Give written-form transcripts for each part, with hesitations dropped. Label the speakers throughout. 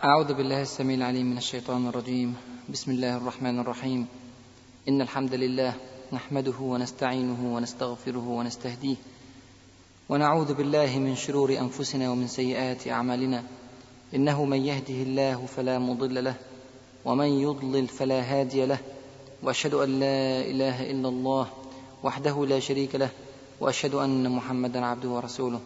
Speaker 1: أعوذ بالله السميع العليم من الشيطان الرجيم. بسم الله الرحمن الرحيم. إن الحمد لله نحمده ونستعينه ونستغفره ونستهديه، ونعوذ بالله من شرور أنفسنا ومن سيئات أعمالنا. إنه من يهده الله فلا مضل له، ومن يضلل فلا هادي له، وأشهد أن لا إله إلا الله وحده لا شريك له، وأشهد أن محمدا عبده ورسوله.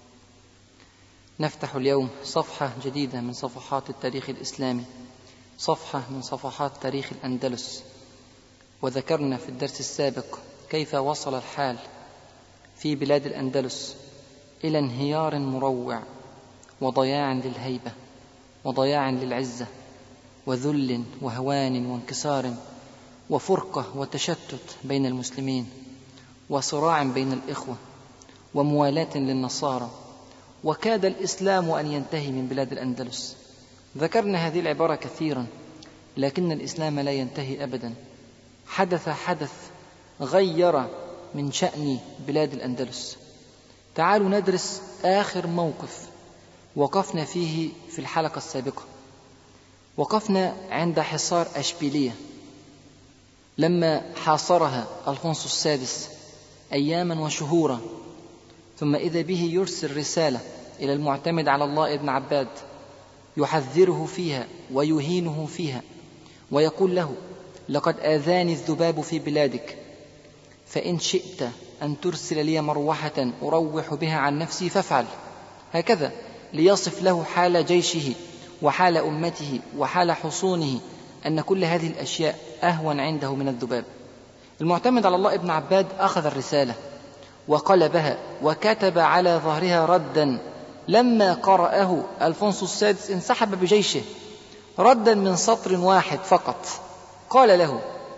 Speaker 1: نفتح اليوم صفحة جديدة من صفحات التاريخ الإسلامي، صفحة من صفحات تاريخ الأندلس. وذكرنا في الدرس السابق كيف وصل الحال في بلاد الأندلس إلى انهيار مروع وضياع للهيبة وضياع للعزة وذل وهوان وانكسار وفرقة وتشتت بين المسلمين وصراع بين الإخوة وموالاة للنصارى، وكاد الإسلام أن ينتهي من بلاد الأندلس. ذكرنا هذه العبارة كثيرا، لكن الإسلام لا ينتهي أبدا. حدث غير من شأن بلاد الأندلس. تعالوا ندرس آخر موقف وقفنا فيه في الحلقة السابقة. وقفنا عند حصار أشبيلية لما حاصرها ألفونسو السادس أياما وشهورا، ثم إذا به يرسل رسالة إلى المعتمد على الله ابن عباد يحذره فيها ويهينه فيها، ويقول له: لقد آذاني الذباب في بلادك، فإن شئت أن ترسل لي مروحة أروح بها عن نفسي فافعل. هكذا ليصف له حال جيشه وحال أمته وحال حصونه، أن كل هذه الأشياء أهون عنده من الذباب. المعتمد على الله ابن عباد أخذ الرسالة وقلبها وكتب على ظهرها ردا. لما قرأه ألفونسو السادس انسحب بجيشه، ردا من سطر واحد فقط. قال له: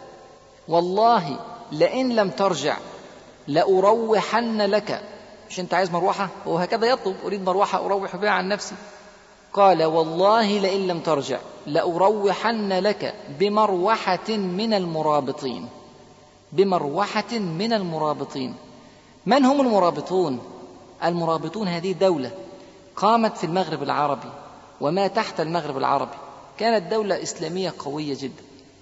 Speaker 1: والله لئن لم ترجع لأروحن لك. مش أنت عايز مروحة؟ وهكذا يطلب: أريد مروحة أروح بها عن نفسي. قال: والله لئن لم ترجع لأروحن لك بمروحة من المرابطين. بمروحة من المرابطين. من هم المرابطون؟ المرابطون هذه دولة قامت في المغرب العربي وما تحت المغرب العربي، كانت دولة إسلامية قوية جدا.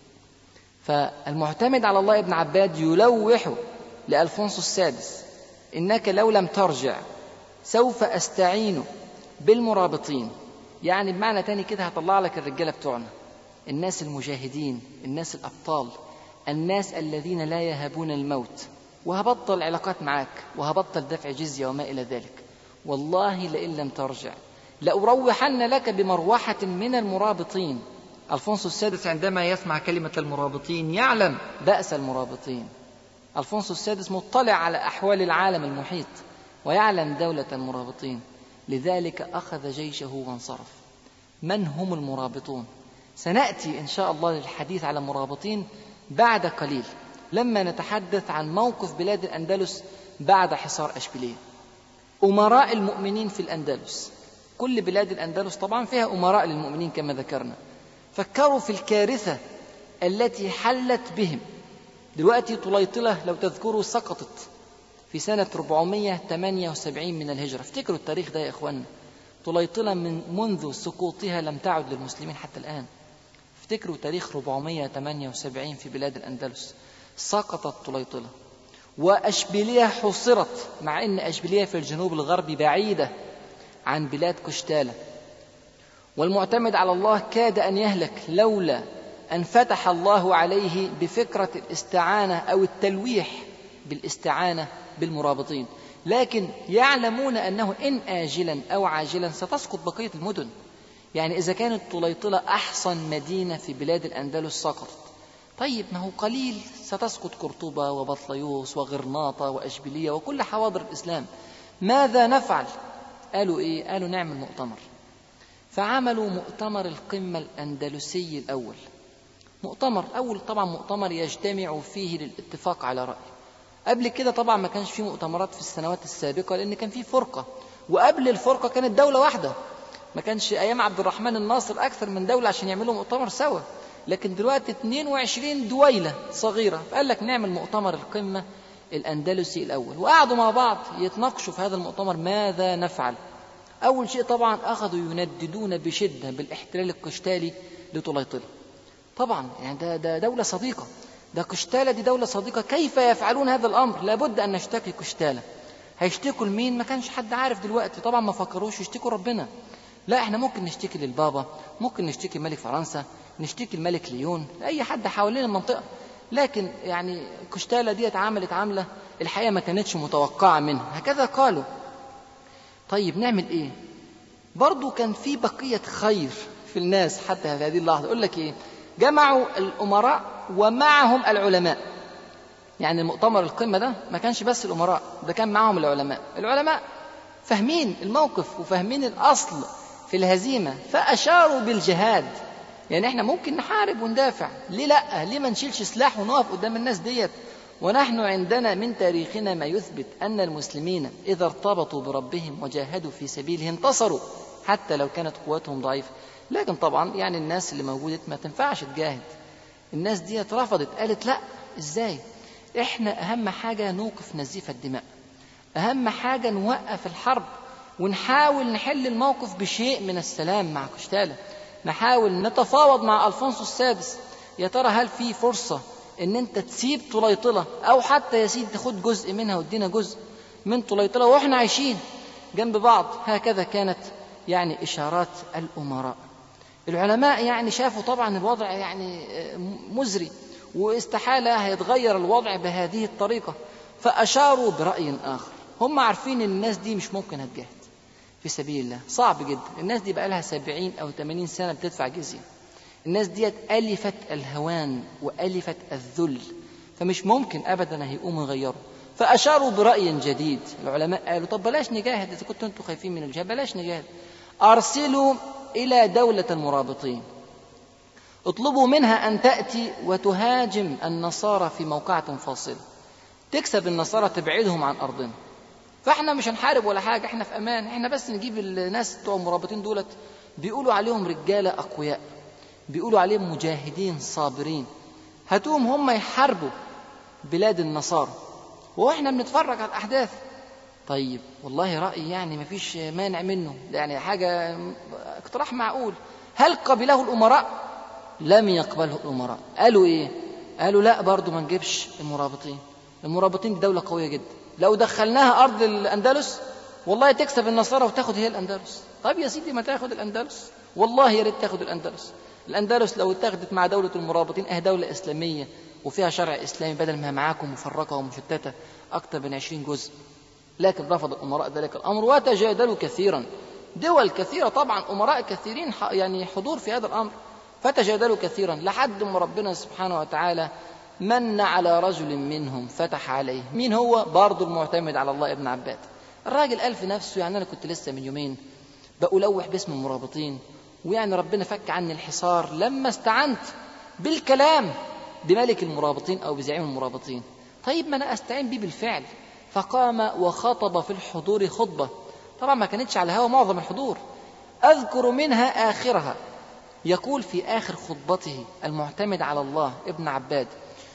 Speaker 1: فالمعتمد على الله ابن عباد يلوح لألفونسو السادس: إنك لو لم ترجع سوف أستعين بالمرابطين. يعني بمعنى تاني كده هطلع لك الرجالة بتوعنا، الناس المجاهدين، الناس الأبطال، الناس الذين لا يهابون الموت، وهبطل علاقات معك وهبطل دفع جزية وما إلى ذلك. والله لئن لم ترجع لأروحن لك بمروحة من المرابطين. ألفونسو السادس عندما يسمع كلمة المرابطين يعلم بأس المرابطين. ألفونسو السادس مطلع على أحوال العالم المحيط ويعلم دولة المرابطين، لذلك أخذ جيشه وانصرف. من هم المرابطون؟ سنأتي إن شاء الله للحديث على المرابطين بعد قليل، لما نتحدث عن موقف بلاد الأندلس بعد حصار أشبيلية. أمراء المؤمنين في الأندلس، كل بلاد الأندلس طبعا فيها أمراء للمؤمنين كما ذكرنا. فكروا في الكارثة التي حلت بهم. دلوقتي طليطلة لو تذكروا سقطت في سنة 478 من الهجرة. افتكروا التاريخ ده يا إخوان. طليطلة منذ سقوطها لم تعد للمسلمين حتى الآن. افتكروا تاريخ 478 في بلاد الأندلس، سقطت طليطلة. وأشبيلية حصرت، مع أن أشبيلية في الجنوب الغربي بعيدة عن بلاد قشتالة. والمعتمد على الله كاد أن يهلك لولا أن فتح الله عليه بفكرة الاستعانة أو التلويح بالاستعانة بالمرابطين. لكن يعلمون أنه إن آجلا أو عاجلا ستسقط بقية المدن. يعني إذا كانت طليطلة أحصن مدينة في بلاد الأندلس سقطت، طيب ما هو قليل ستسقط قرطبة وبطليوس وغرناطة وأشبيلية وكل حواضر الإسلام. ماذا نفعل؟ قالوا إيه؟ قالوا نعمل مؤتمر. فعملوا مؤتمر القمة الأندلسي الأول. مؤتمر أول طبعا مؤتمر يجتمع فيه للاتفاق على رأي. قبل كده طبعا ما كانش فيه مؤتمرات في السنوات السابقة، لأن كان فيه فرقة، وقبل الفرقة كانت دولة واحدة. ما كانش أيام عبد الرحمن الناصر أكثر من دولة عشان يعملوا مؤتمر سوا، لكن دلوقتي 22 دويلة صغيرة. فقال لك نعمل مؤتمر القمة الأندلسي الأول. وقعدوا مع بعض يتناقشوا في هذا المؤتمر ماذا نفعل. أول شيء طبعا أخذوا ينددون بشدة بالاحتلال القشتالي لطليطلة. طبعا يعني ده دولة صديقة، ده قشتالة دي دولة صديقة، كيف يفعلون هذا الأمر؟ لابد أن نشتكي قشتالة. هيشتكوا لمين؟ ما كانش حد عارف دلوقتي، طبعا ما فكروش يشتكوا ربنا، لا احنا ممكن نشتكي للبابا، ممكن نشتكي ملك فرنسا، نشتكي الملك ليون، أي حد حوالين المنطقة. لكن يعني قشتالة دي عملت عملة الحقيقة ما كانتش متوقعة منها، هكذا قالوا. طيب نعمل ايه؟ برضو كان في بقية خير في الناس حتى هذه اللحظة. يقول لك ايه؟ جمعوا الأمراء ومعهم العلماء. يعني المؤتمر القمة ده ما كانش بس الأمراء، ده كان معهم العلماء. العلماء فاهمين الموقف وفاهمين الأصل في الهزيمة، فأشاروا بالجهاد. يعني احنا ممكن نحارب وندافع، ليه لأ؟ ليه ما نشيلش سلاح ونقف قدام الناس ديت؟ ونحن عندنا من تاريخنا ما يثبت أن المسلمين إذا ارتبطوا بربهم وجاهدوا في سبيله انتصروا حتى لو كانت قوتهم ضعيفة. لكن طبعا يعني الناس اللي موجودة ما تنفعش تجاهد، الناس دي رفضت، قالت لا، ازاي؟ احنا أهم حاجة نوقف نزيف الدماء، أهم حاجة نوقف الحرب ونحاول نحل الموقف بشيء من السلام مع قشتالة، نحاول نتفاوض مع ألفونسو السادس. يا ترى هل في فرصة ان انت تسيب طليطلة او حتى يا سيدي تاخد جزء منها وادينا جزء من طليطلة واحنا عايشين جنب بعض؟ هكذا كانت يعني اشارات الامراء. العلماء يعني شافوا طبعا الوضع يعني مزري واستحالة هيتغير الوضع بهذه الطريقة، فاشاروا برأي اخر. هم عارفين ان الناس دي مش ممكن هتجاهد في سبيل الله، صعب جدا. الناس دي بقى لها 70 أو 80 سنة بتدفع جزية، الناس دي ألفت الهوان وألفت الذل، فمش ممكن أبدا هيقوموا يغيروا. فأشاروا برأي جديد. العلماء قالوا طب بلاش نجاهد، إذا كنتوا أنتوا خايفين من الجهاد بلاش نجاهد، أرسلوا إلى دولة المرابطين، اطلبوا منها أن تأتي وتهاجم النصارى في موقعة فاصلة، تكسب النصارى تبعدهم عن أرضنا، فإحنا مش هنحارب ولا حاجة، إحنا في أمان، إحنا بس نجيب الناس بتوع المرابطين دولت بيقولوا عليهم رجالة أقوياء، بيقولوا عليهم مجاهدين صابرين، هاتوهم هم يحاربوا بلاد النصارى وإحنا بنتفرج على الأحداث. طيب والله رأي يعني مفيش مانع منه، يعني حاجة اقتراح معقول. هل قبله الأمراء؟ لم يقبله الأمراء. قالوا إيه؟ قالوا لا برضو ما نجيبش المرابطين، المرابطين دي دولة قوية جدا، لو دخلناها أرض الأندلس والله تكسب النصارى وتاخد هي الأندلس. طيب يا سيدي ما تاخد الأندلس، والله يا ريت تاخد الأندلس. الأندلس لو اتخذت مع دولة المرابطين دولة إسلامية وفيها شرع إسلامي، بدل ما معاكم مفرقة ومشتتة أكثر من 20 جزء. لكن رفض الأمراء ذلك الأمر وتجادلوا كثيرا، دول كثيرة طبعا، أمراء كثيرين يعني حضور في هذا الأمر، فتجادلوا كثيرا لحد ما ربنا سبحانه وتعالى من على رجل منهم فتح عليه. مين هو؟ برضو المعتمد على الله ابن عباد. الراجل قال في نفسه يعني أنا كنت لسه من يومين بألوح باسم المرابطين، ويعني ربنا فك عني الحصار لما استعنت بالكلام بملك المرابطين أو بزعيم المرابطين، طيب ما أنا أستعين بيه بالفعل. فقام وخطب في الحضور خطبة، طبعا ما كانتش على هوا معظم الحضور، أذكر منها آخرها، يقول في آخر خطبته المعتمد على الله ابن عباد: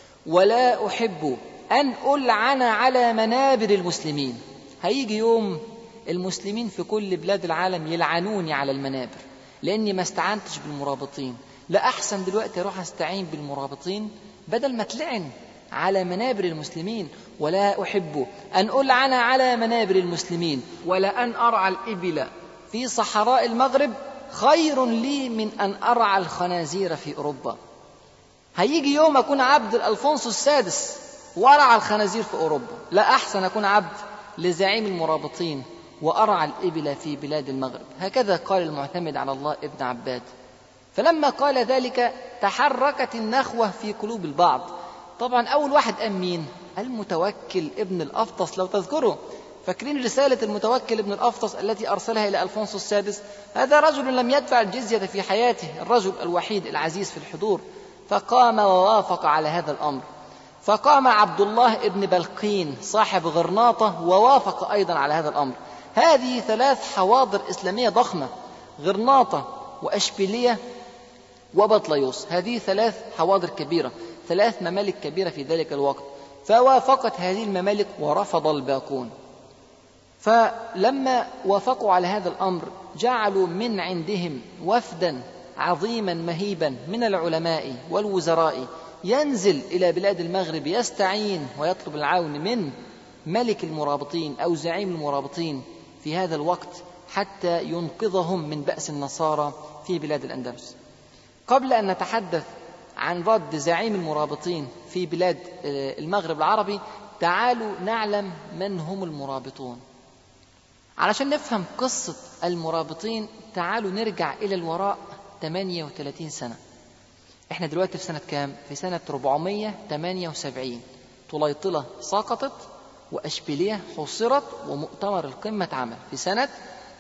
Speaker 1: ولا أحب أن ألعن على منابر المسلمين. هيجي يوم المسلمين في كل بلاد العالم يلعنوني على المنابر لأني ما استعنتش بالمرابطين، لا أحسن دلوقتي أروح أستعين بالمرابطين بدل ما تلعن على منابر المسلمين. ولا أحب أن ألعن على منابر المسلمين ولا أن أرعى الإبل في صحراء المغرب خير لي من أن أرعى الخنازير في أوروبا. هيجي يوم أكون عبد الألفونسو السادس وأرعى الخنازير في أوروبا، لا أحسن أكون عبد لزعيم المرابطين وأرعى الإبل في بلاد المغرب. هكذا قال المعتمد على الله ابن عباد. فلما قال ذلك تحركت النخوة في قلوب البعض. طبعا أول واحد قام مين؟ المتوكل ابن الأفطس، لو تذكروا، فاكرين رسالة المتوكل ابن الأفطس التي أرسلها إلى ألفونسو السادس؟ هذا رجل لم يدفع الجزية في حياته، الرجل الوحيد العزيز في الحضور، فقام ووافق على هذا الأمر. فقام عبد الله ابن بلقين صاحب غرناطة ووافق أيضا على هذا الأمر. هذه 3 حواضر إسلامية ضخمة، غرناطة وأشبيلية وبطليوس، هذه 3 حواضر كبيرة، 3 ممالك كبيرة في ذلك الوقت، فوافقت هذه الممالك ورفض الباقون. فلما وافقوا على هذا الأمر جعلوا من عندهم وفدا عظيما مهيبا من العلماء والوزراء ينزل إلى بلاد المغرب يستعين ويطلب العون من ملك المرابطين أو زعيم المرابطين في هذا الوقت حتى ينقذهم من بأس النصارى في بلاد الأندلس. قبل أن نتحدث عن رد زعيم المرابطين في بلاد المغرب العربي، تعالوا نعلم من هم المرابطون. علشان نفهم قصة المرابطين تعالوا نرجع إلى الوراء 38 سنة. احنا دلوقتي في سنة كام؟ في سنة 478. طليطلة سقطت وأشبيلية حصرت ومؤتمر القمة اتعمل في سنة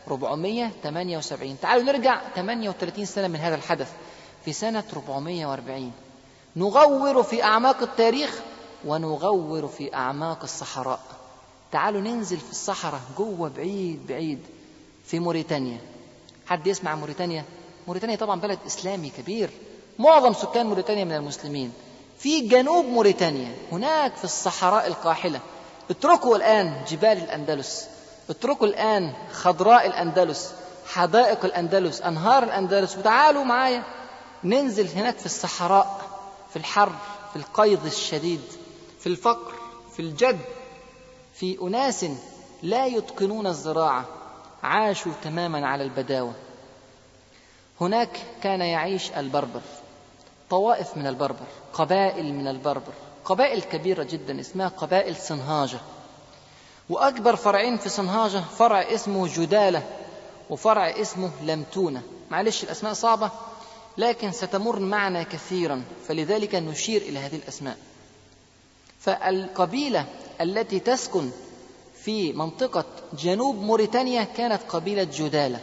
Speaker 1: 478. تعالوا نرجع 38 سنة من هذا الحدث في سنة 440. نغور في أعماق التاريخ ونغور في أعماق الصحراء. تعالوا ننزل في الصحراء جوه بعيد بعيد في موريتانيا. حد يسمع موريتانيا؟ موريتانيا طبعا بلد إسلامي كبير، معظم سكان موريتانيا من المسلمين. في جنوب موريتانيا هناك في الصحراء القاحلة، اتركوا الآن جبال الأندلس، اتركوا الآن خضراء الأندلس، حدائق الأندلس، أنهار الأندلس، وتعالوا معايا ننزل هناك في الصحراء، في الحر، في القيض الشديد، في الفقر، في الجد، في أناس لا يتقنون الزراعة، عاشوا تماما على البداوة. هناك كان يعيش البربر، طوائف من البربر، قبائل من البربر، قبائل كبيرة جدا اسمها قبائل صنهاجة. وأكبر فرعين في صنهاجة فرع اسمه جدالة وفرع اسمه لمتونة. معلش الأسماء صعبة لكن ستمر معنا كثيرا، فلذلك نشير إلى هذه الأسماء. فالقبيلة التي تسكن في منطقة جنوب موريتانيا كانت قبيلة جدالة،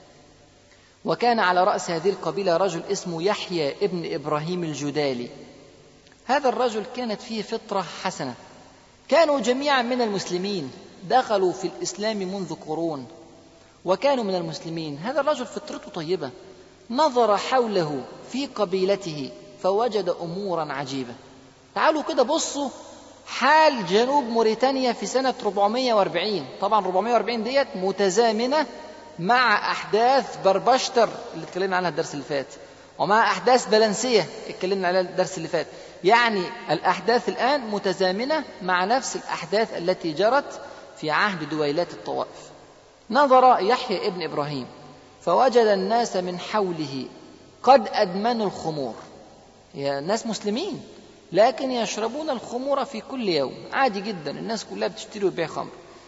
Speaker 1: وكان على رأس هذه القبيلة رجل اسمه يحيى ابن إبراهيم الجدالي. هذا الرجل كانت فيه فطرة حسنة، كانوا جميعا من المسلمين، دخلوا في الإسلام منذ قرون وكانوا من المسلمين. هذا الرجل فطرته طيبة، نظر حوله في قبيلته فوجد أمورا عجيبة. تعالوا كده بصوا حال جنوب موريتانيا في سنة 440. طبعا 440 ديت متزامنة مع أحداث بربشتر اللي اتكلمنا عنها الدرس اللي فات، ومع أحداث بلنسية اتكلمنا عليها الدرس اللي فات. يعني الأحداث الآن متزامنة مع نفس الأحداث التي جرت في عهد دويلات الطوائف. نظر يحيى ابن إبراهيم فوجد الناس من حوله قد أدمنوا الخمور. يا ناس مسلمين لكن يشربون الخمور في كل يوم عادي جدا، الناس كلها بتشتري وتبيع خمر.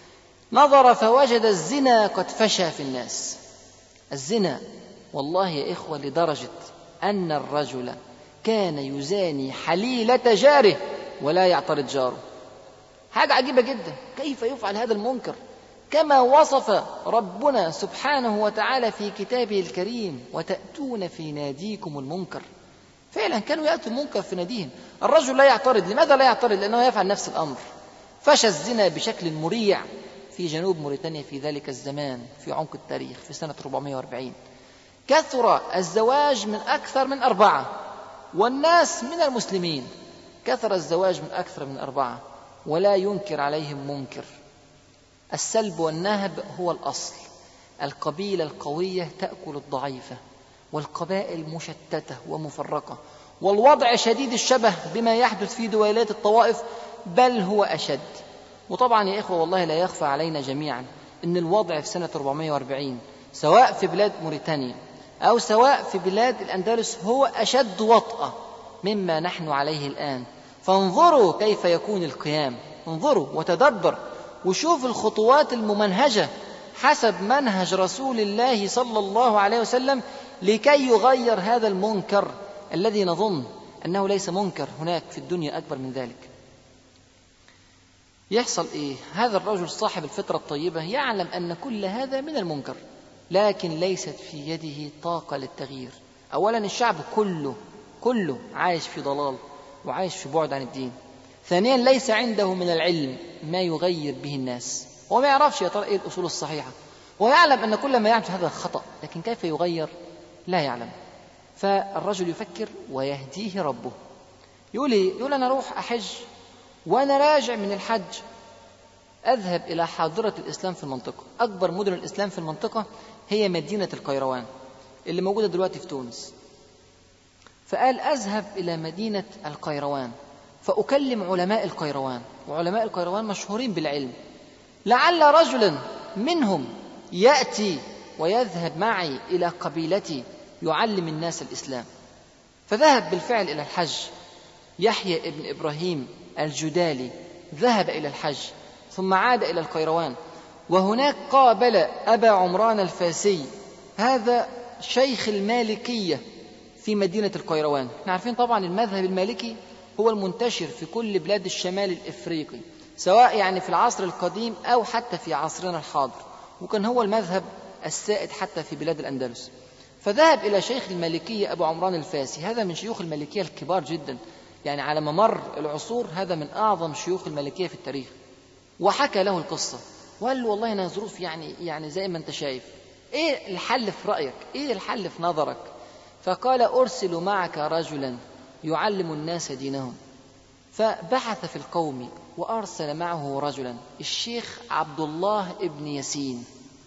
Speaker 1: نظر فوجد الزنا قد فشى في الناس. الزنا والله يا إخوة لدرجة أن الرجل كان يزاني حليلة جاره ولا يعترض جاره. حاجة عجيبة جدا، كيف يفعل هذا المنكر كما وصف ربنا سبحانه وتعالى في كتابه الكريم: وتأتون في ناديكم المنكر. فعلا كانوا يأتوا المنكر في ناديهم. الرجل لا يعترض. لماذا لا يعترض؟ لأنه يفعل نفس الأمر. فشى الزنا بشكل مريع في جنوب موريتانيا في ذلك الزمان في عمق التاريخ في سنة 440. كثر الزواج من أكثر من 4، والناس من المسلمين. كثر الزواج من أكثر من 4 ولا ينكر عليهم منكر. السلب والنهب هو الأصل. القبيلة القوية تأكل الضعيفة، والقبائل مشتتة ومفرقة، والوضع شديد الشبه بما يحدث في دويلات الطوائف، بل هو أشد. وطبعا يا إخوة والله لا يخفى علينا جميعا أن الوضع في سنة 440 سواء في بلاد موريتانيا أو سواء في بلاد الأندلس هو أشد وطأة مما نحن عليه الآن. فانظروا كيف يكون القيام، انظروا وتدبر وشوف الخطوات الممنهجة حسب منهج رسول الله صلى الله عليه وسلم لكي يغير هذا المنكر الذي نظن أنه ليس منكر هناك في الدنيا أكبر من ذلك. يحصل إيه؟ هذا الرجل صاحب الفطرة الطيبة يعلم أن كل هذا من المنكر، لكن ليست في يده طاقة للتغيير. أولا الشعب كله عايش في ضلال وعايش في بعد عن الدين. ثانيا ليس عنده من العلم ما يغير به الناس، هو ما يعرفش يا ترى إيه الأصول الصحيحة، ويعلم أن كل ما يعمل هذا خطأ، لكن كيف يغير لا يعلم. فالرجل يفكر ويهديه ربه. يقول أنا أروح أحج وأنا راجع من الحج أذهب إلى حاضرة الإسلام في المنطقة. أكبر مدن الإسلام في المنطقة هي مدينة القيروان اللي موجودة دلوقتي في تونس. فقال أذهب إلى مدينة القيروان فأكلم علماء القيروان، وعلماء القيروان مشهورين بالعلم، لعل رجلا منهم يأتي ويذهب معي إلى قبيلتي يعلم الناس الإسلام. فذهب بالفعل إلى الحج. يحيى ابن إبراهيم الجدالي ذهب إلى الحج ثم عاد إلى القيروان، وهناك قابل أبا عمران الفاسي، هذا شيخ المالكية في مدينة القيروان. احنا عارفين طبعا المذهب المالكي هو المنتشر في كل بلاد الشمال الإفريقي، سواء يعني في العصر القديم أو حتى في عصرنا الحاضر، وكان هو المذهب السائد حتى في بلاد الأندلس. فذهب إلى شيخ المالكية أبو عمران الفاسي، هذا من شيوخ المالكية الكبار جدا، يعني على ممر العصور هذا من أعظم شيوخ المالكية في التاريخ. وحكى له القصة وقال له والله أنا ظروف يعني زي ما أنت شايف، إيه الحل في رأيك؟ إيه الحل في نظرك؟ فقال أرسل معك رجلا يعلم الناس دينهم. فبحث في القوم وأرسل معه رجلا، الشيخ عبد الله ابن ياسين.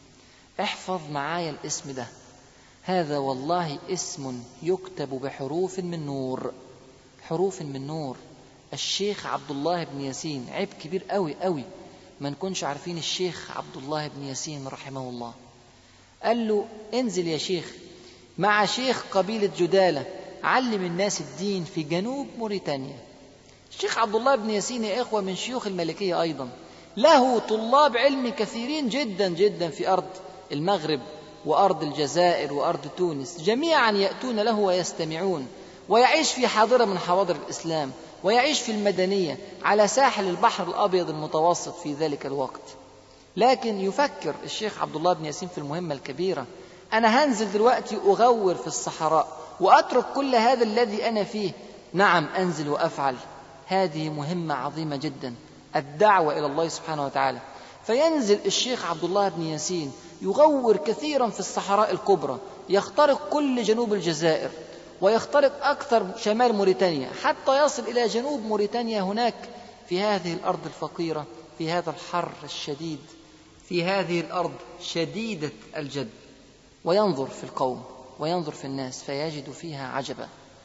Speaker 1: احفظ معايا الاسم ده، هذا والله اسم يكتب بحروف من نور، حروف من نور. الشيخ عبد الله بن ياسين، عيب كبير قوي قوي ما نكونش عارفين الشيخ عبد الله بن ياسين رحمه الله. قال له انزل يا شيخ مع شيخ قبيلة جدالة، علم الناس الدين في جنوب موريتانيا. الشيخ عبد الله بن ياسين يا إخوة من شيوخ المالكية أيضا، له طلاب علم كثيرين جدا جدا في أرض المغرب وأرض الجزائر وأرض تونس، جميعا يأتون له ويستمعون، ويعيش في حاضرة من حواضر الإسلام، ويعيش في المدنية على ساحل البحر الأبيض المتوسط في ذلك الوقت. لكن يفكر الشيخ عبد الله بن ياسين في المهمة الكبيرة، أنا هنزل دلوقتي أغور في الصحراء وأترك كل هذا الذي أنا فيه، نعم أنزل وأفعل، هذه مهمة عظيمة جدا، الدعوة إلى الله سبحانه وتعالى. فينزل الشيخ عبد الله بن ياسين يغور كثيرا في الصحراء الكبرى، يخترق كل جنوب الجزائر ويخترق أكثر شمال موريتانيا حتى يصل إلى جنوب موريتانيا، هناك في هذه الأرض الفقيرة، في هذا الحر الشديد، في هذه الأرض شديدة الجد، وينظر في القوم وينظر في الناس فيجد فيها عجبا،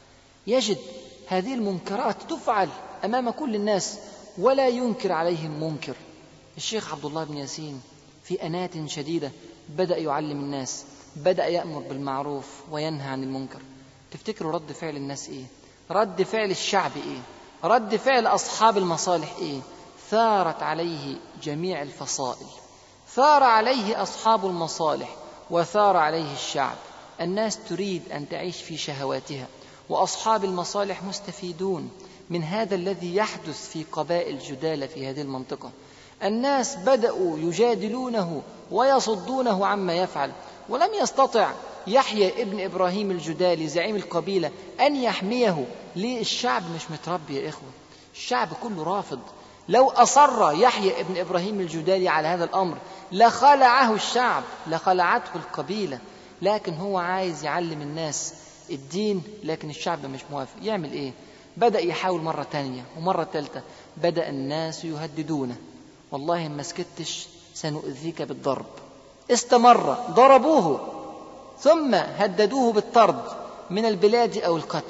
Speaker 1: يجد هذه المنكرات تفعل أمام كل الناس ولا ينكر عليهم منكر. الشيخ عبد الله بن ياسين في أناة شديدة بدأ يعلم الناس، بدأ يأمر بالمعروف وينهى عن المنكر. تفتكروا رد فعل الناس إيه؟ رد فعل الشعب إيه؟ رد فعل أصحاب المصالح إيه؟ ثارت عليه جميع الفصائل، ثار عليه أصحاب المصالح وثار عليه الشعب. الناس تريد أن تعيش في شهواتها، وأصحاب المصالح مستفيدون من هذا الذي يحدث في قبائل جدالة في هذه المنطقة. الناس بدأوا يجادلونه ويصدونه عما يفعل، ولم يستطع يحيى ابن إبراهيم الجدالي زعيم القبيلة أن يحميه. ليه؟ الشعب مش متربي يا إخوة، الشعب كله رافض. لو أصر يحيى ابن إبراهيم الجدالي على هذا الأمر لخلعه الشعب، لخلعته القبيلة، لكن هو عايز يعلم الناس الدين، لكن الشعب مش موافق. يعمل إيه؟ بدأ يحاول مرة تانية ومرة ثالثة، بدأ الناس يهددونه، والله ما سكتش سنؤذيك بالضرب. استمر، ضربوه ثم هددوه بالطرد من البلاد أو القتل.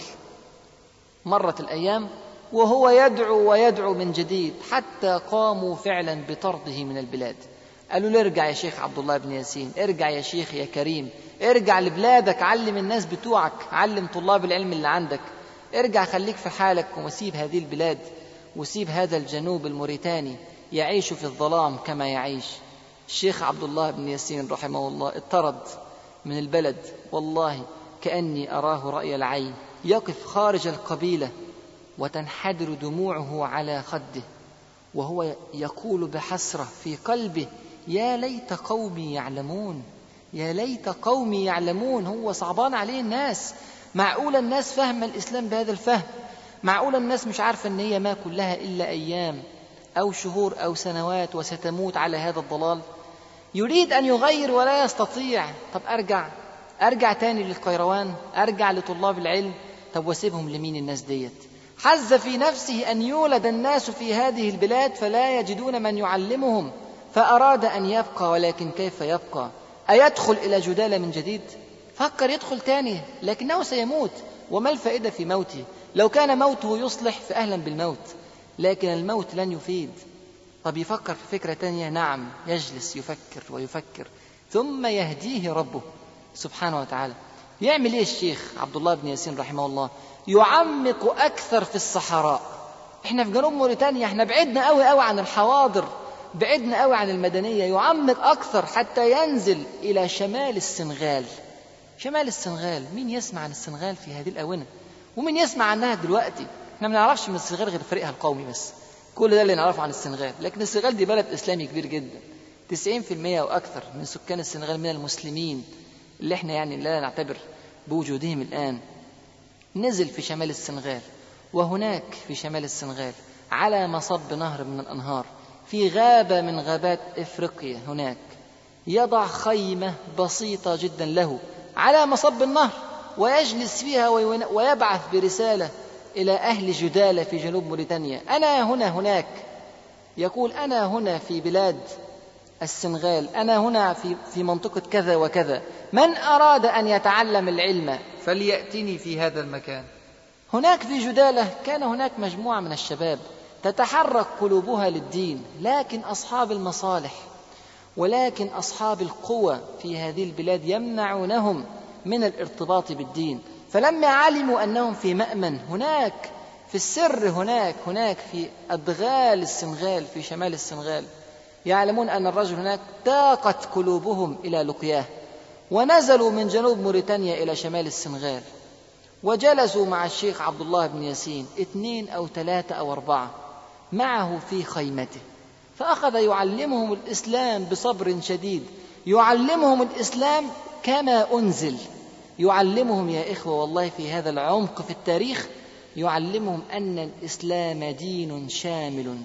Speaker 1: مرت الأيام وهو يدعو ويدعو من جديد حتى قاموا فعلا بطرده من البلاد. قالوا له ارجع يا شيخ عبد الله بن ياسين، ارجع يا شيخ يا كريم، ارجع لبلادك، علم الناس بتوعك، علم طلاب العلم اللي عندك، ارجع خليك في حالك وسيب هذه البلاد وسيب هذا الجنوب الموريتاني يعيش في الظلام كما يعيش. الشيخ عبد الله بن ياسين رحمه الله اطرد من البلد، والله كأني أراه رأي العين، يقف خارج القبيلة وتنحدر دموعه على خده وهو يقول بحسرة في قلبه: يا ليت قومي يعلمون، يا ليت قومي يعلمون. هو صعبان عليه الناس، معقول الناس فهم الإسلام بهذا الفهم؟ معقول الناس مش عارفة أن هي ما كلها إلا أيام أو شهور أو سنوات وستموت على هذا الضلال؟ يريد أن يغير ولا يستطيع. طب أرجع تاني للقيروان، أرجع لطلاب العلم، طب وسيبهم لمين الناس ديت؟ حز في نفسه أن يولد الناس في هذه البلاد فلا يجدون من يعلمهم، فأراد أن يبقى، ولكن كيف يبقى؟ أيدخل إلى جدالة من جديد؟ فكر يدخل تاني، لكنه سيموت، وما الفائدة في موته؟ لو كان موته يصلح فأهلا بالموت، لكن الموت لن يفيد. طب يفكر في فكرة تانية؟ نعم، يجلس يفكر ويفكر، ثم يهديه ربه سبحانه وتعالى. يعمل إيه الشيخ عبد الله بن ياسين رحمه الله؟ يعمق أكثر في الصحراء. إحنا في جنوب موريتانيا، إحنا بعدنا قوي قوي عن الحواضر، بعدنا قوي عن المدنية. يعمق أكثر حتى ينزل إلى شمال السنغال. شمال السنغال، مين يسمع عن السنغال في هذه الآونة؟ ومين يسمع عنها دلوقتي؟ إحنا ما نعرفش من السنغال غير فريقها القومي بس، كل ده اللي نعرفه عن السنغال. لكن السنغال دي بلد إسلامي كبير جدا، 90% وأكثر من سكان السنغال من المسلمين، اللي إحنا يعني لا نعتبر بوجودهم الآن. نزل في شمال السنغال، وهناك في شمال السنغال على مصب نهر من الأنهار في غابة من غابات إفريقيا، هناك يضع خيمة بسيطة جدا له على مصب النهر، ويجلس فيها ويبعث برسالة إلى أهل جدالة في جنوب موريتانيا: أنا هنا هناك. يقول: أنا هنا في بلاد السنغال، أنا هنا في منطقة كذا وكذا، من أراد أن يتعلم العلم فليأتني في هذا المكان. هناك في جدالة كان هناك مجموعة من الشباب تتحرك قلوبها للدين، لكن أصحاب المصالح ولكن أصحاب القوة في هذه البلاد يمنعونهم من الارتباط بالدين. فلما علموا أنهم في مأمن هناك في السر، هناك في أدغال السنغال في شمال السنغال، يعلمون أن الرجل هناك تاقت قلوبهم إلى لقياه، ونزلوا من جنوب موريتانيا إلى شمال السنغال، وجلسوا مع الشيخ عبد الله بن ياسين 2 أو 3 أو 4 معه في خيمته، فأخذ يعلمهم الإسلام بصبر شديد، يعلمهم الإسلام كما أنزل، يعلمهم يا إخوة والله في هذا العمق في التاريخ، يعلمهم أن الإسلام دين شامل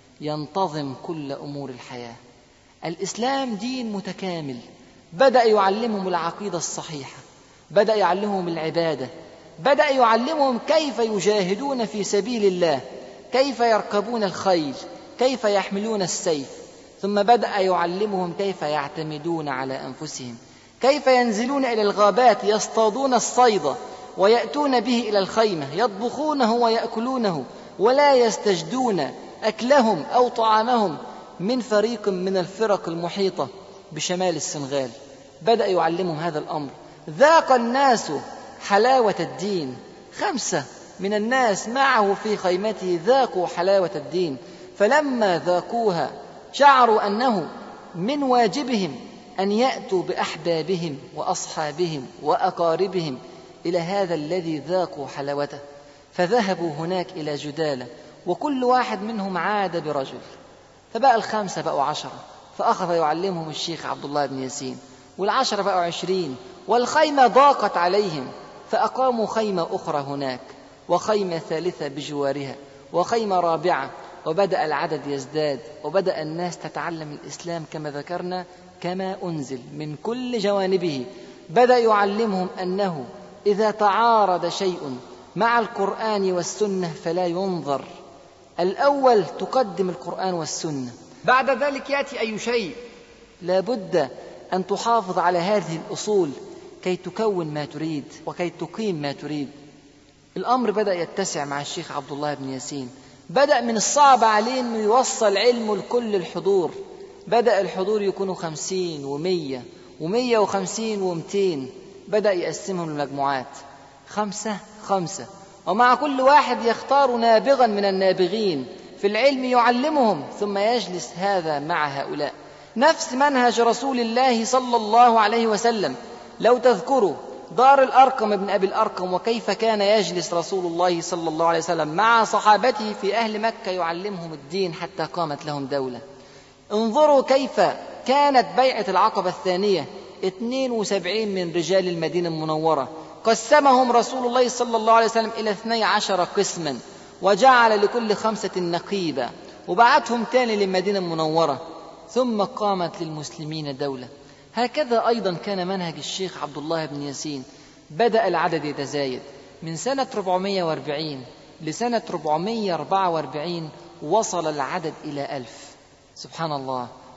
Speaker 1: ينتظم كل أمور الحياة. الإسلام دين متكامل. بدأ يعلمهم العقيدة الصحيحة، بدأ يعلمهم العبادة، بدأ يعلمهم كيف يجاهدون في سبيل الله، كيف يركبون الخيل، كيف يحملون السيف، ثم بدأ يعلمهم كيف يعتمدون على أنفسهم، كيف ينزلون إلى الغابات يصطادون الصيد ويأتون به إلى الخيمة يطبخونه ويأكلونه، ولا يستجدون أكلهم أو طعامهم من فريق من الفرق المحيطة بشمال السنغال. بدأ يعلمهم هذا الأمر. ذاق الناس حلاوة الدين، 5 من الناس معه في خيمته ذاقوا حلاوة الدين، فلما ذاقوها شعروا أنه من واجبهم أن يأتوا بأحبابهم وأصحابهم وأقاربهم إلى هذا الذي ذاقوا حلاوته، فذهبوا هناك إلى جدالة، وكل واحد منهم عاد برجل، فبقى 5 بقوا 10، فأخذ يعلمهم الشيخ عبد الله بن ياسين، 10 بقوا 20، والخيمة ضاقت عليهم، فأقاموا خيمة أخرى هناك، وخيمة ثالثة بجوارها، وخيمة رابعة، وبدأ العدد يزداد، وبدأ الناس تتعلم الإسلام كما ذكرنا كما أنزل من كل جوانبه. بدأ يعلمهم أنه إذا تعارض شيء مع القرآن والسنة فلا ينظر، الأول تقدم القرآن والسنة، بعد ذلك يأتي أي شيء. لا بد أن تحافظ على هذه الأصول كي تكون ما تريد وكي تقيم ما تريد. الأمر بدأ يتسع مع الشيخ عبد الله بن ياسين. بدأ من الصعب عليه أنه يوصل علمه لكل الحضور، بدأ الحضور يكونوا 50 و100 و150 و200، بدأ يقسمهم لمجموعات 5 5، ومع كل واحد يختار نابغا من النابغين في العلم يعلمهم، ثم يجلس هذا مع هؤلاء. نفس منهج رسول الله صلى الله عليه وسلم. لو تذكروا دار الأرقم ابن أبي الأرقم وكيف كان يجلس رسول الله صلى الله عليه وسلم مع صحابته في أهل مكة يعلمهم الدين حتى قامت لهم دولة. انظروا كيف كانت بيعة العقبة الثانية، 72 من رجال المدينة المنورة قسمهم رسول الله صلى الله عليه وسلم إلى 12 قسما، وجعل لكل 5 نقيبا، وبعتهم تاني للمدينة المنورة، ثم قامت للمسلمين دولة. هكذا أيضا كان منهج الشيخ عبد الله بن ياسين. بدأ العدد يتزايد، من سنة 440 لسنة 444 وصل العدد إلى 1000. سبحان الله.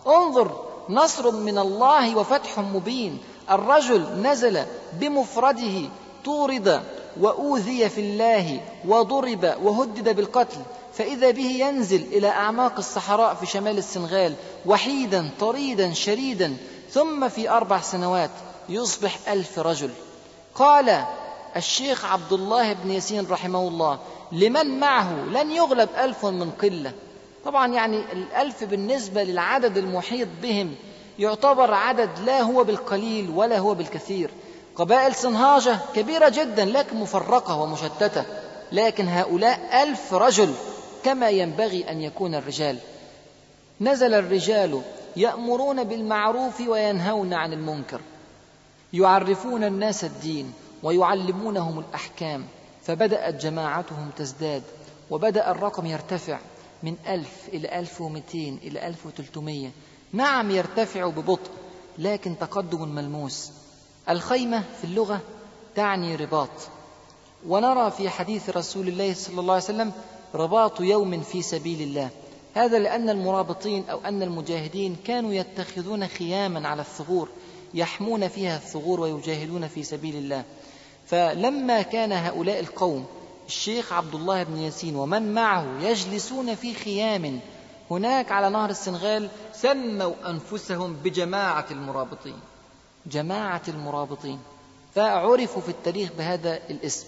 Speaker 1: انظر، نصر من الله وفتح مبين. الرجل نزل بمفرده، طورد وأوذي في الله وضرب وهدد بالقتل، فإذا به ينزل إلى أعماق الصحراء في شمال السنغال وحيدا طريدا شريدا، ثم في 4 سنوات يصبح 1000 رجل. قال الشيخ عبد الله بن ياسين رحمه الله: لمن معه لن يغلب 1000 من قلة. طبعا يعني 1000 بالنسبة للعدد المحيط بهم يعتبر عدد لا هو بالقليل ولا هو بالكثير. قبائل سنهاجة كبيرة جدا لكن مفرقة ومشتتة، لكن هؤلاء 1000 رجل كما ينبغي أن يكون الرجال. نزل الرجال يأمرون بالمعروف وينهون عن المنكر، يعرفون الناس الدين ويعلمونهم الأحكام، فبدأت جماعتهم تزداد، وبدأ الرقم يرتفع من 1000 إلى 1200 إلى 1300. نعم يرتفع ببطء لكن تقدم ملموس. الخيمة في اللغة تعني رباط، ونرى في حديث رسول الله صلى الله عليه وسلم: رباط يوم في سبيل الله. هذا لأن المرابطين أو أن المجاهدين كانوا يتخذون خياما على الثغور يحمون فيها الثغور ويجاهدون في سبيل الله. فلما كان هؤلاء القوم الشيخ عبد الله بن ياسين ومن معه يجلسون في خيام هناك على نهر السنغال، سموا أنفسهم بجماعة المرابطين، جماعة المرابطين، فعرفوا في التاريخ بهذا الاسم.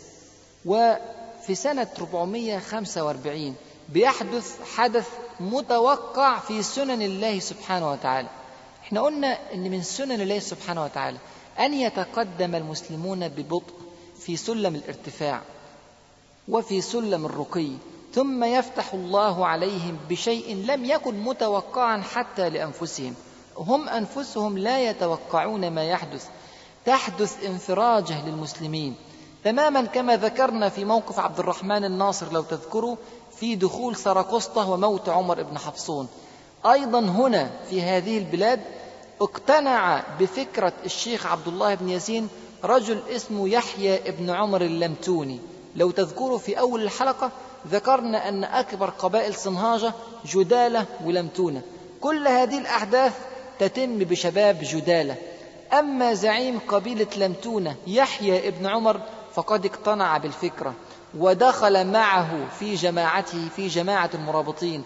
Speaker 1: وفي سنة 445 بيحدث حدث متوقع في سنن الله سبحانه وتعالى. احنا قلنا ان من سنن الله سبحانه وتعالى أن يتقدم المسلمون ببطء في سلم الارتفاع وفي سلم الرقي، ثم يفتح الله عليهم بشيء لم يكن متوقعا حتى لأنفسهم. هم أنفسهم لا يتوقعون ما يحدث، تحدث انفراجة للمسلمين تماما كما ذكرنا في موقف عبد الرحمن الناصر لو تذكروا في دخول سراقسطة وموت عمر بن حفصون. أيضا هنا في هذه البلاد اقتنع بفكرة الشيخ عبد الله بن ياسين رجل اسمه يحيى ابن عمر اللمتوني. لو تذكروا في أول الحلقة ذكرنا أن أكبر قبائل سنهاجة جدالة ولمتونة. كل هذه الأحداث تتم بشباب جدالة. أما زعيم قبيلة لمتونة يحيى ابن عمر فقد اقتنع بالفكرة ودخل معه في جماعته في جماعة المرابطين،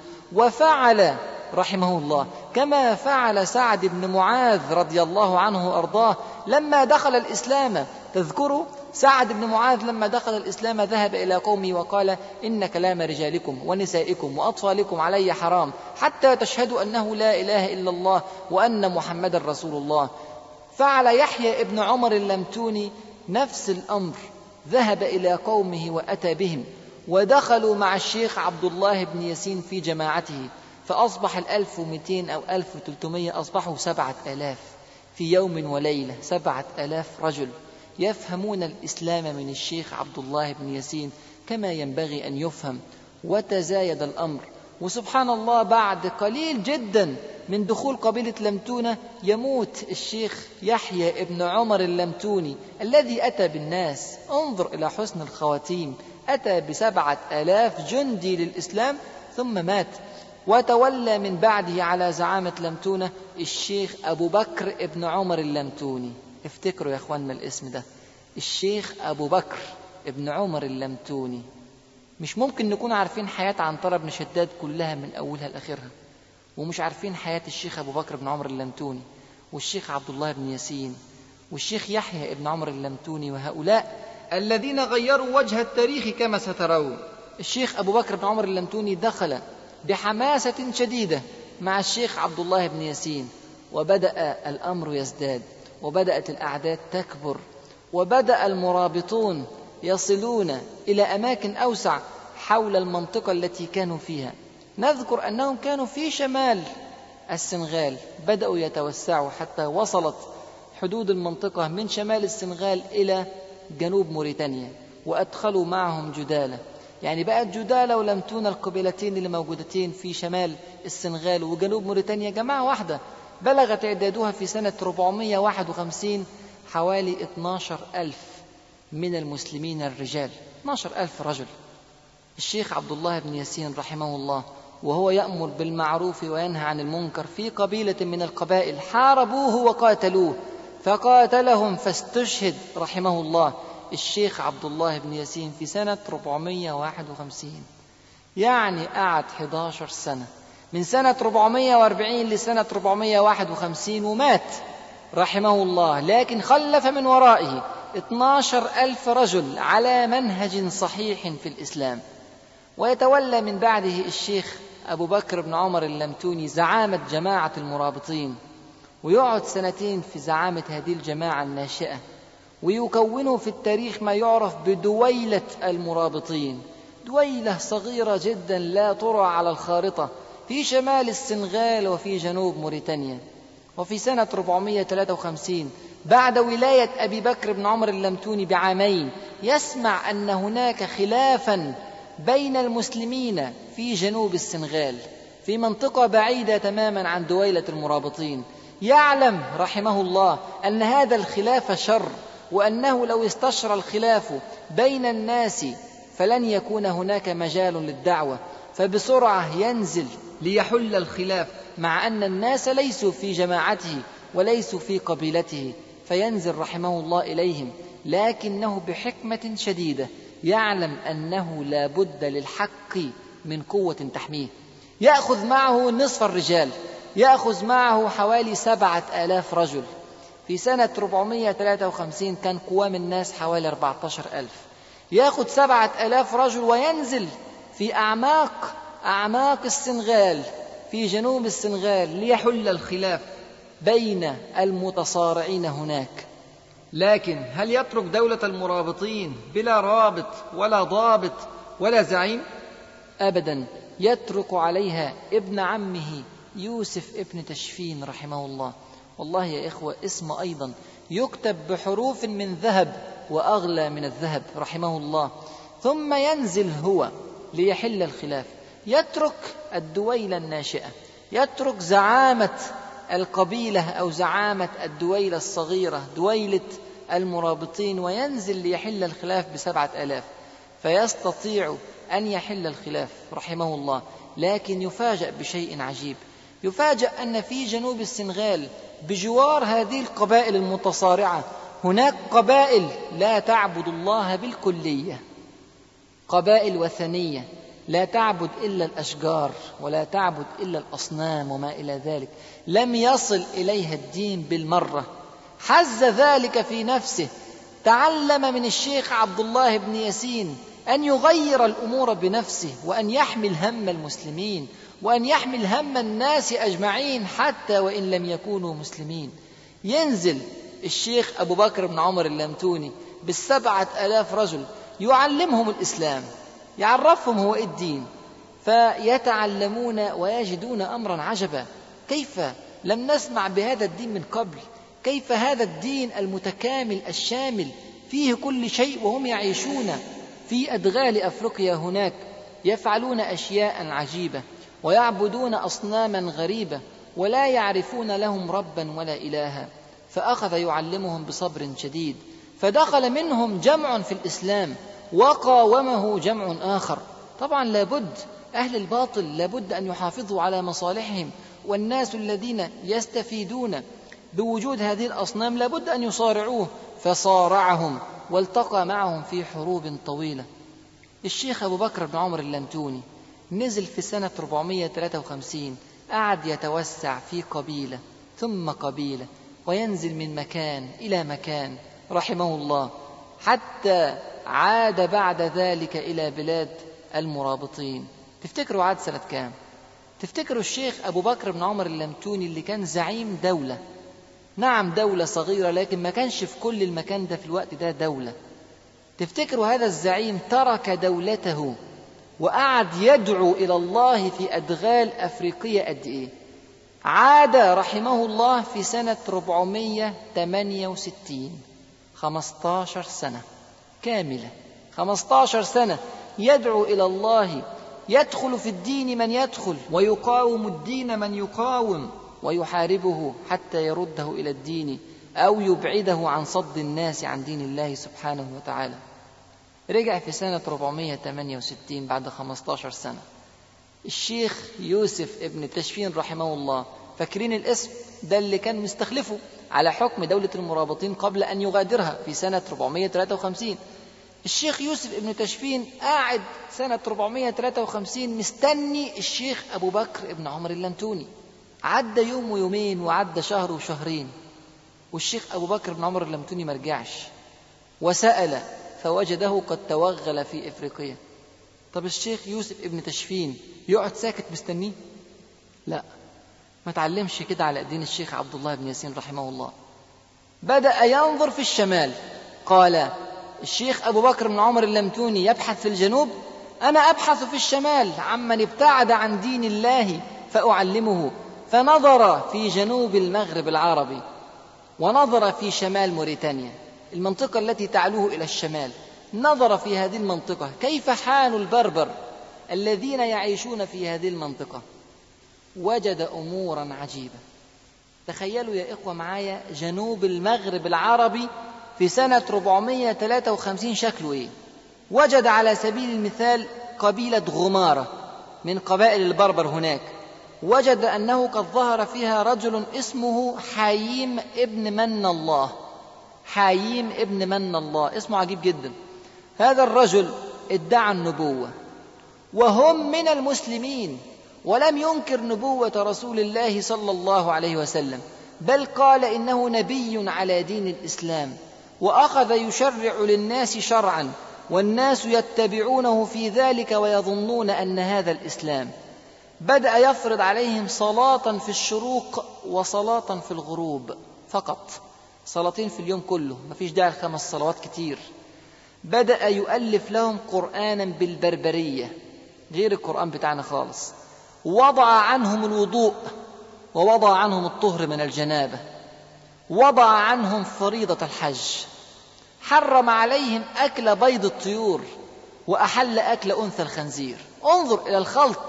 Speaker 1: وفعل رحمه الله كما فعل سعد بن معاذ رضي الله عنه وأرضاه لما دخل الإسلام. تذكروا سعد بن معاذ لما دخل الإسلام ذهب إلى قومه وقال: إن كلام رجالكم ونسائكم وأطفالكم علي حرام حتى تشهدوا أنه لا إله إلا الله وأن محمد رسول الله. فعل يحيى ابن عمر اللمتوني نفس الأمر، ذهب إلى قومه وأتى بهم ودخلوا مع الشيخ عبد الله بن ياسين في جماعته، فأصبح 1200 أو 1300 أصبحوا 7000 في يوم وليلة. 7000 رجل يفهمون الإسلام من الشيخ عبد الله بن ياسين كما ينبغي أن يفهم. وتزايد الأمر، وسبحان الله بعد قليل جدا من دخول قبيلة لمتونة يموت الشيخ يحيى ابن عمر اللمتوني الذي أتى بالناس. انظر إلى حسن الخواتيم، أتى ب7000 جندي للإسلام ثم مات. وتولى من بعده على زعامة لمتونة الشيخ أبو بكر ابن عمر اللمتوني. افتكروا يا أخواننا الاسم ده، الشيخ أبو بكر ابن عمر اللمتوني. مش ممكن نكون عارفين حياة عنترة بن شداد كلها من أولها لآخرها ومش عارفين حياة الشيخ أبو بكر بن عمر اللمتوني والشيخ عبد الله بن ياسين والشيخ يحيى ابن عمر اللمتوني، وهؤلاء الذين غيروا وجه التاريخ كما سترون. الشيخ أبو بكر بن عمر اللمتوني دخل بحماسة شديدة مع الشيخ عبد الله بن ياسين، وبدأ الأمر يزداد وبدأت الأعداد تكبر، وبدأ المرابطون يصلون إلى أماكن أوسع حول المنطقة التي كانوا فيها. نذكر أنهم كانوا في شمال السنغال، بدأوا يتوسعوا حتى وصلت حدود المنطقة من شمال السنغال إلى جنوب موريتانيا، وأدخلوا معهم جدالة. يعني بقت جدالة ولمتونة القبيلتين اللي موجودتين في شمال السنغال وجنوب موريتانيا جماعة واحدة. بلغت إعدادها في سنة 451 حوالي 12,000 من المسلمين الرجال، 12,000 رجل. الشيخ عبد الله بن ياسين رحمه الله وهو يأمر بالمعروف وينهى عن المنكر في قبيلة من القبائل، حاربوه وقاتلوه فقاتلهم فاستشهد رحمه الله الشيخ عبد الله بن ياسين في سنة 451. يعني قعد 11 سنة من سنة 440 لسنة 451 ومات رحمه الله، لكن خلف من ورائه 12,000 رجل على منهج صحيح في الإسلام. ويتولى من بعده الشيخ أبو بكر بن عمر اللمتوني زعامة جماعة المرابطين، ويقعد 2 سنين في زعامة هذه الجماعة الناشئة، ويكونوا في التاريخ ما يعرف بدويلة المرابطين، دويلة صغيرة جدا لا ترى على الخارطة في شمال السنغال وفي جنوب موريتانيا. وفي سنة 453 بعد ولاية أبي بكر بن عمر اللمتوني بعامين يسمع أن هناك خلافا بين المسلمين في جنوب السنغال في منطقة بعيدة تماما عن دويلة المرابطين. يعلم رحمه الله أن هذا الخلاف شر، وأنه لو استشرى الخلاف بين الناس فلن يكون هناك مجال للدعوة، فبسرعة ينزل ليحل الخلاف مع أن الناس ليسوا في جماعته وليسوا في قبيلته، فينزل رحمه الله إليهم، لكنه بحكمة شديدة يعلم أنه لا بد للحق من قوة تحميه. يأخذ معه نصف الرجال، يأخذ معه حوالي 7,000 رجل. في سنة 453 كان قوام الناس حوالي 14,000. يأخذ 7,000 رجل وينزل في أعماق السنغال في جنوب السنغال ليحل الخلاف بين المتصارعين هناك. لكن هل يترك دولة المرابطين بلا رابط ولا ضابط ولا زعيم؟ أبدا، يترك عليها ابن عمه يوسف ابن تشفين رحمه الله. والله يا إخوة اسم أيضا يكتب بحروف من ذهب وأغلى من الذهب رحمه الله. ثم ينزل هو ليحل الخلاف، يترك الدويلة الناشئة، يترك زعامة القبيلة أو زعامة الدويلة الصغيرة دويلة المرابطين، وينزل ليحل الخلاف ب7,000، فيستطيع أن يحل الخلاف رحمه الله. لكن يفاجأ بشيء عجيب، يفاجأ أن في جنوب السنغال بجوار هذه القبائل المتصارعة هناك قبائل لا تعبد الله بالكلية، قبائل وثنية لا تعبد إلا الأشجار ولا تعبد إلا الأصنام وما إلى ذلك، لم يصل إليها الدين بالمرة. حز ذلك في نفسه، تعلم من الشيخ عبد الله بن ياسين أن يغير الأمور بنفسه، وأن يحمل هم المسلمين، وأن يحمل هم الناس أجمعين حتى وإن لم يكونوا مسلمين. ينزل الشيخ أبو بكر بن عمر اللمتوني ب7,000 رجل يعلمهم الإسلام، يعرفهم هو الدين، فيتعلمون ويجدون أمرا عجبا. كيف لم نسمع بهذا الدين من قبل؟ كيف هذا الدين المتكامل الشامل فيه كل شيء، وهم يعيشون في أدغال أفريقيا هناك يفعلون أشياء عجيبة ويعبدون أصناما غريبة ولا يعرفون لهم ربا ولا إلها. فأخذ يعلمهم بصبر شديد، فدخل منهم جمع في الإسلام وقاومه جمع آخر. طبعا لابد أهل الباطل لابد أن يحافظوا على مصالحهم، والناس الذين يستفيدون بوجود هذه الأصنام لابد أن يصارعوه، فصارعهم والتقى معهم في حروب طويلة. الشيخ أبو بكر بن عمر اللمتوني نزل في سنة 453، قعد يتوسع في قبيلة ثم قبيلة، وينزل من مكان إلى مكان رحمه الله، حتى عاد بعد ذلك إلى بلاد المرابطين. تفتكروا عاد سنة كام؟ تفتكروا الشيخ أبو بكر بن عمر اللمتوني اللي كان زعيم دولة، نعم دولة صغيرة لكن ما كانش في كل المكان ده في الوقت ده دولة. تفتكروا هذا الزعيم ترك دولته وقعد يدعو إلى الله في أدغال أفريقية قد إيه؟ عاد رحمه الله في سنة 468، 15 سنة كاملة، 15 سنة يدعو إلى الله، يدخل في الدين من يدخل ويقاوم الدين من يقاوم، ويحاربه حتى يرده إلى الدين أو يبعده عن صد الناس عن دين الله سبحانه وتعالى. رجع في سنة 468 بعد 15 سنة، الشيخ يوسف ابن تشفين رحمه الله، فاكرين الاسم ده اللي كان مستخلفه على حكم دولة المرابطين قبل أن يغادرها في سنة 453. الشيخ يوسف ابن تشفين قاعد سنة 453 مستني الشيخ أبو بكر ابن عمر اللمتوني. عدى يوم ويومين وعدى شهر وشهرين والشيخ أبو بكر بن عمر اللمتوني مرجعش، وسأل فوجده قد توغل في إفريقيا. طب الشيخ يوسف ابن تشفين يقعد ساكت مستنيه؟ لا، ما تعلمش كده على دين الشيخ عبد الله بن ياسين رحمه الله. بدأ ينظر في الشمال. قال الشيخ أبو بكر بن عمر اللمتوني يبحث في الجنوب، أنا أبحث في الشمال عمن ابتعد عن دين الله فأعلمه. فنظر في جنوب المغرب العربي ونظر في شمال موريتانيا، المنطقة التي تعلوه إلى الشمال. نظر في هذه المنطقة كيف حال البربر الذين يعيشون في هذه المنطقة، وجد أمورا عجيبة. تخيلوا يا إخوة معايا جنوب المغرب العربي في سنة 453 شكله إيه؟ وجد على سبيل المثال قبيلة غمارة من قبائل البربر هناك، وجد أنه قد ظهر فيها رجل اسمه حاييم ابن من الله. حاييم ابن من الله اسمه عجيب جدا. هذا الرجل ادعى النبوة وهم من المسلمين، ولم ينكر نبوة رسول الله صلى الله عليه وسلم، بل قال إنه نبي على دين الإسلام، وأخذ يشرع للناس شرعا والناس يتبعونه في ذلك ويظنون أن هذا الإسلام. بدأ يفرض عليهم صلاة في الشروق وصلاة في الغروب فقط، صلاتين في اليوم كله، مفيش داعي 5 صلوات كتير. بدأ يؤلف لهم قرآنا بالبربرية غير القرآن بتاعنا خالص، وضع عنهم الوضوء ووضع عنهم الطهر من الجنابة، وضع عنهم فريضة الحج، حرم عليهم أكل بيض الطيور وأحل أكل أنثى الخنزير. انظر إلى الخلط،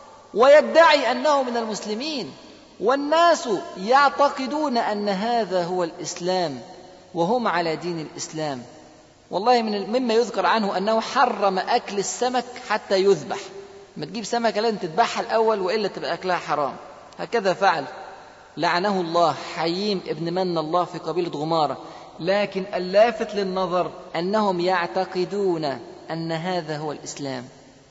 Speaker 1: ويدعي أنه من المسلمين والناس يعتقدون أن هذا هو الإسلام وهم على دين الإسلام. والله مما يذكر عنه أنه حرم أكل السمك حتى يذبح، ما تجيب سمكة لازم تذبحها الأول وإلا تبقى أكلها حرام. هكذا فعل لعنه الله حييم ابن من الله في قبيلة غمارة. لكن اللافت للنظر أنهم يعتقدون أن هذا هو الإسلام.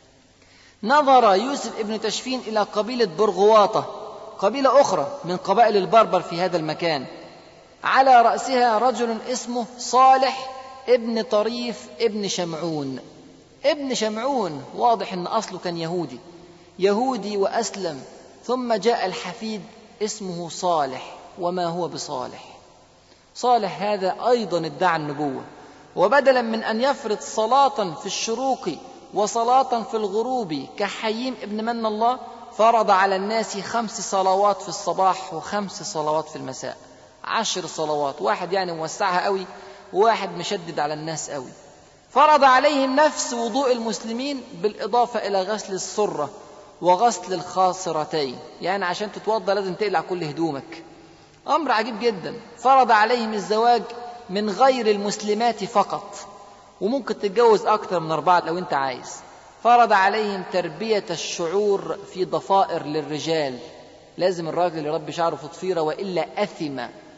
Speaker 1: نظر يوسف ابن تشفين إلى قبيلة برغواطة، قبيلة أخرى من قبائل البربر في هذا المكان، على رأسها رجل اسمه صالح ابن طريف ابن شمعون. ابن شمعون واضح أن أصله كان يهودي وأسلم، ثم جاء الحفيد اسمه صالح. وما هو بصالح؟ صالح هذا أيضا ادعى النبوة، وبدلا من أن يفرض صلاة في الشروق وصلاة في الغروب كحييم ابن من الله، فرض على الناس 5 صلوات في الصباح و5 صلوات في المساء، 10 صلوات. واحد يعني موسعها قوي وواحد مشدد على الناس قوي. فرض عليهم نفس وضوء المسلمين بالإضافة إلى غسل السرة وغسل الخاصرتين، يعني عشان تتوضى لازم تقلع كل هدومك، أمر عجيب جدا. فرض عليهم الزواج من غير المسلمات فقط، وممكن تتجوز أكثر من 4 لو أنت عايز. فرض عليهم تربية الشعور في ضفائر للرجال، لازم الراجل يربي شعره في ضفيرة وإلا أثم.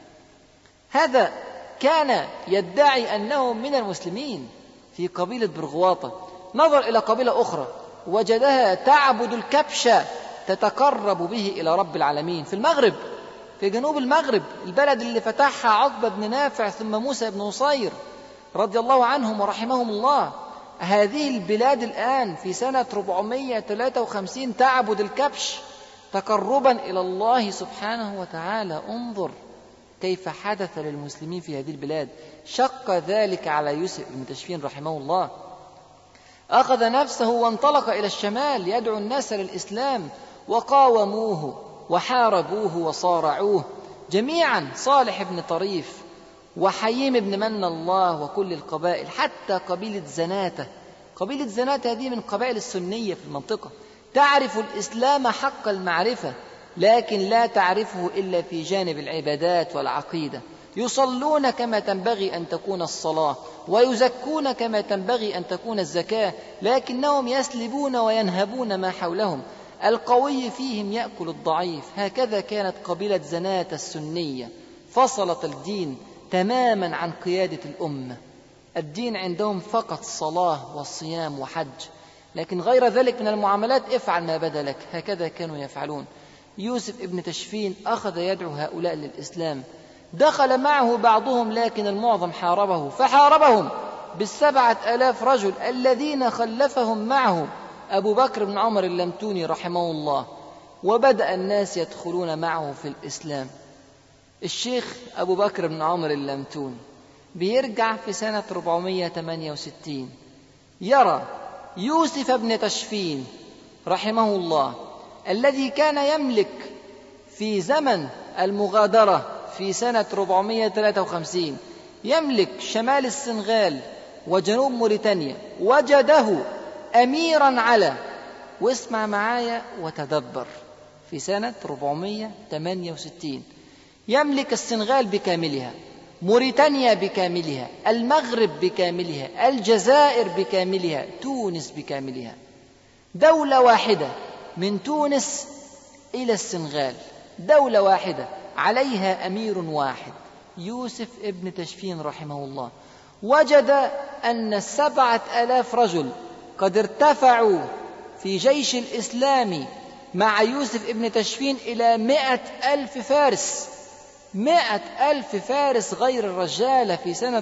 Speaker 1: هذا كان يدعي أنه من المسلمين في قبيلة برغواطة. نظر إلى قبيلة أخرى وجدها تعبد الكبش تتقرب به إلى رب العالمين في المغرب، في جنوب المغرب، البلد اللي فتحها عقبة بن نافع ثم موسى بن نصير رضي الله عنهم ورحمهم الله. هذه البلاد الآن في سنة 453 تعبد الكبش تقربا إلى الله سبحانه وتعالى. انظر كيف حدث للمسلمين في هذه البلاد. شق ذلك على يوسف بن تشفين رحمه الله، أخذ نفسه وانطلق إلى الشمال يدعو الناس للإسلام، وقاوموه وحاربوه وصارعوه جميعا، صالح بن طريف وحييم بن من الله وكل القبائل، حتى قبيلة زناتة. قبيلة زناتة هذه من قبائل السنية في المنطقة، تعرف الإسلام حق المعرفة، لكن لا تعرفه إلا في جانب العبادات والعقيدة. يصلون كما تنبغي أن تكون الصلاة، ويزكون كما تنبغي أن تكون الزكاة، لكنهم يسلبون وينهبون ما حولهم. القوي فيهم يأكل الضعيف. هكذا كانت قبيلة زناتة السنية، فصلت الدين تماما عن قيادة الأمة. الدين عندهم فقط صلاة وصيام وحج، لكن غير ذلك من المعاملات افعل ما بدا لك. هكذا كانوا يفعلون. يوسف ابن تشفين أخذ يدعو هؤلاء للإسلام، دخل معه بعضهم لكن المعظم حاربه، فحاربهم 7,000 رجل الذين خلفهم معه أبو بكر بن عمر اللمتوني رحمه الله، وبدأ الناس يدخلون معه في الإسلام. الشيخ أبو بكر بن عمر اللمتوني بيرجع في سنة 468، يرى يوسف بن تشفين رحمه الله الذي كان يملك في زمن المغادرة في سنة 453 يملك شمال السنغال وجنوب موريتانيا، وجده أميرا على، واسمع معايا وتدبر، في سنة 468 يملك السنغال بكاملها، موريتانيا بكاملها، المغرب بكاملها، الجزائر بكاملها، تونس بكاملها، دولة واحدة من تونس إلى السنغال، دولة واحدة عليها أمير واحد، يوسف ابن تشفين رحمه الله. وجد أن 7,000 رجل قد ارتفعوا في جيش الإسلام مع يوسف ابن تشفين إلى 100,000 فارس، 100,000 فارس غير الرجال في سنة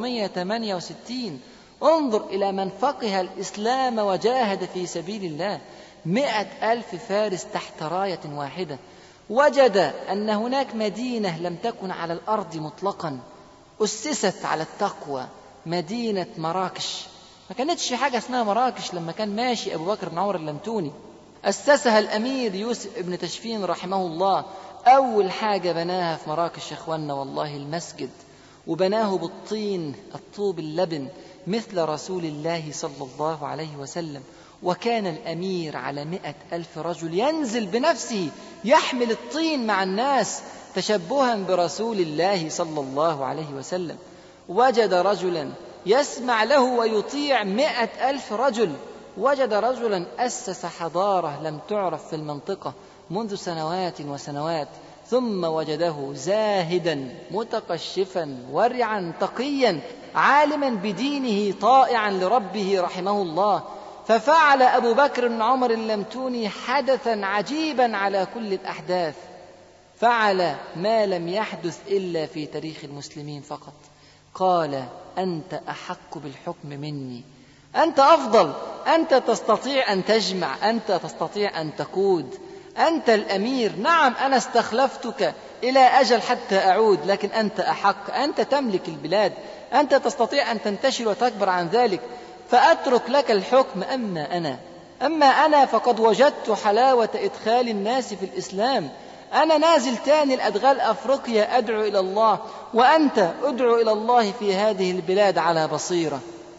Speaker 1: 468. انظر إلى من فقه الإسلام وجاهد في سبيل الله، 100,000 فارس تحت راية واحدة. وجد أن هناك مدينة لم تكن على الأرض مطلقا، أسست على التقوى، مدينة مراكش. ما كانتش حاجة اسمها مراكش لما كان ماشي أبو بكر بن عمر اللمتوني، أسسها الأمير يوسف ابن تشفين رحمه الله. أول حاجة بناها في مراكش يا أخوانا والله المسجد، وبناه بالطين الطوب اللبن مثل رسول الله صلى الله عليه وسلم. وكان الأمير على 100,000 رجل ينزل بنفسه يحمل الطين مع الناس تشبها برسول الله صلى الله عليه وسلم. وجد رجلا يسمع له ويطيع 100,000 رجل، وجد رجلا أسس حضارة لم تعرف في المنطقة منذ سنوات وسنوات. ثم وجده زاهدا متقشفا ورعا تقيا عالما بدينه طائعا لربه رحمه الله. ففعل أبو بكر بن عمر اللمتوني حدثا عجيبا على كل الأحداث، فعل ما لم يحدث إلا في تاريخ المسلمين فقط. قال: أنت أحق بالحكم مني، أنت أفضل، أنت تستطيع أن تجمع، أنت تستطيع أن تقود، أنت الأمير. نعم أنا استخلفتك إلى أجل حتى أعود، لكن أنت أحق، أنت تملك البلاد، أنت تستطيع أن تنتشر وتكبر عن ذلك، فأترك لك الحكم. أما أنا فقد وجدت حلاوة إدخال الناس في الإسلام. أنا نازل تاني الأدغال أفريقيا أدعو إلى الله، وأنت أدعو إلى الله في هذه البلاد على بصيرة.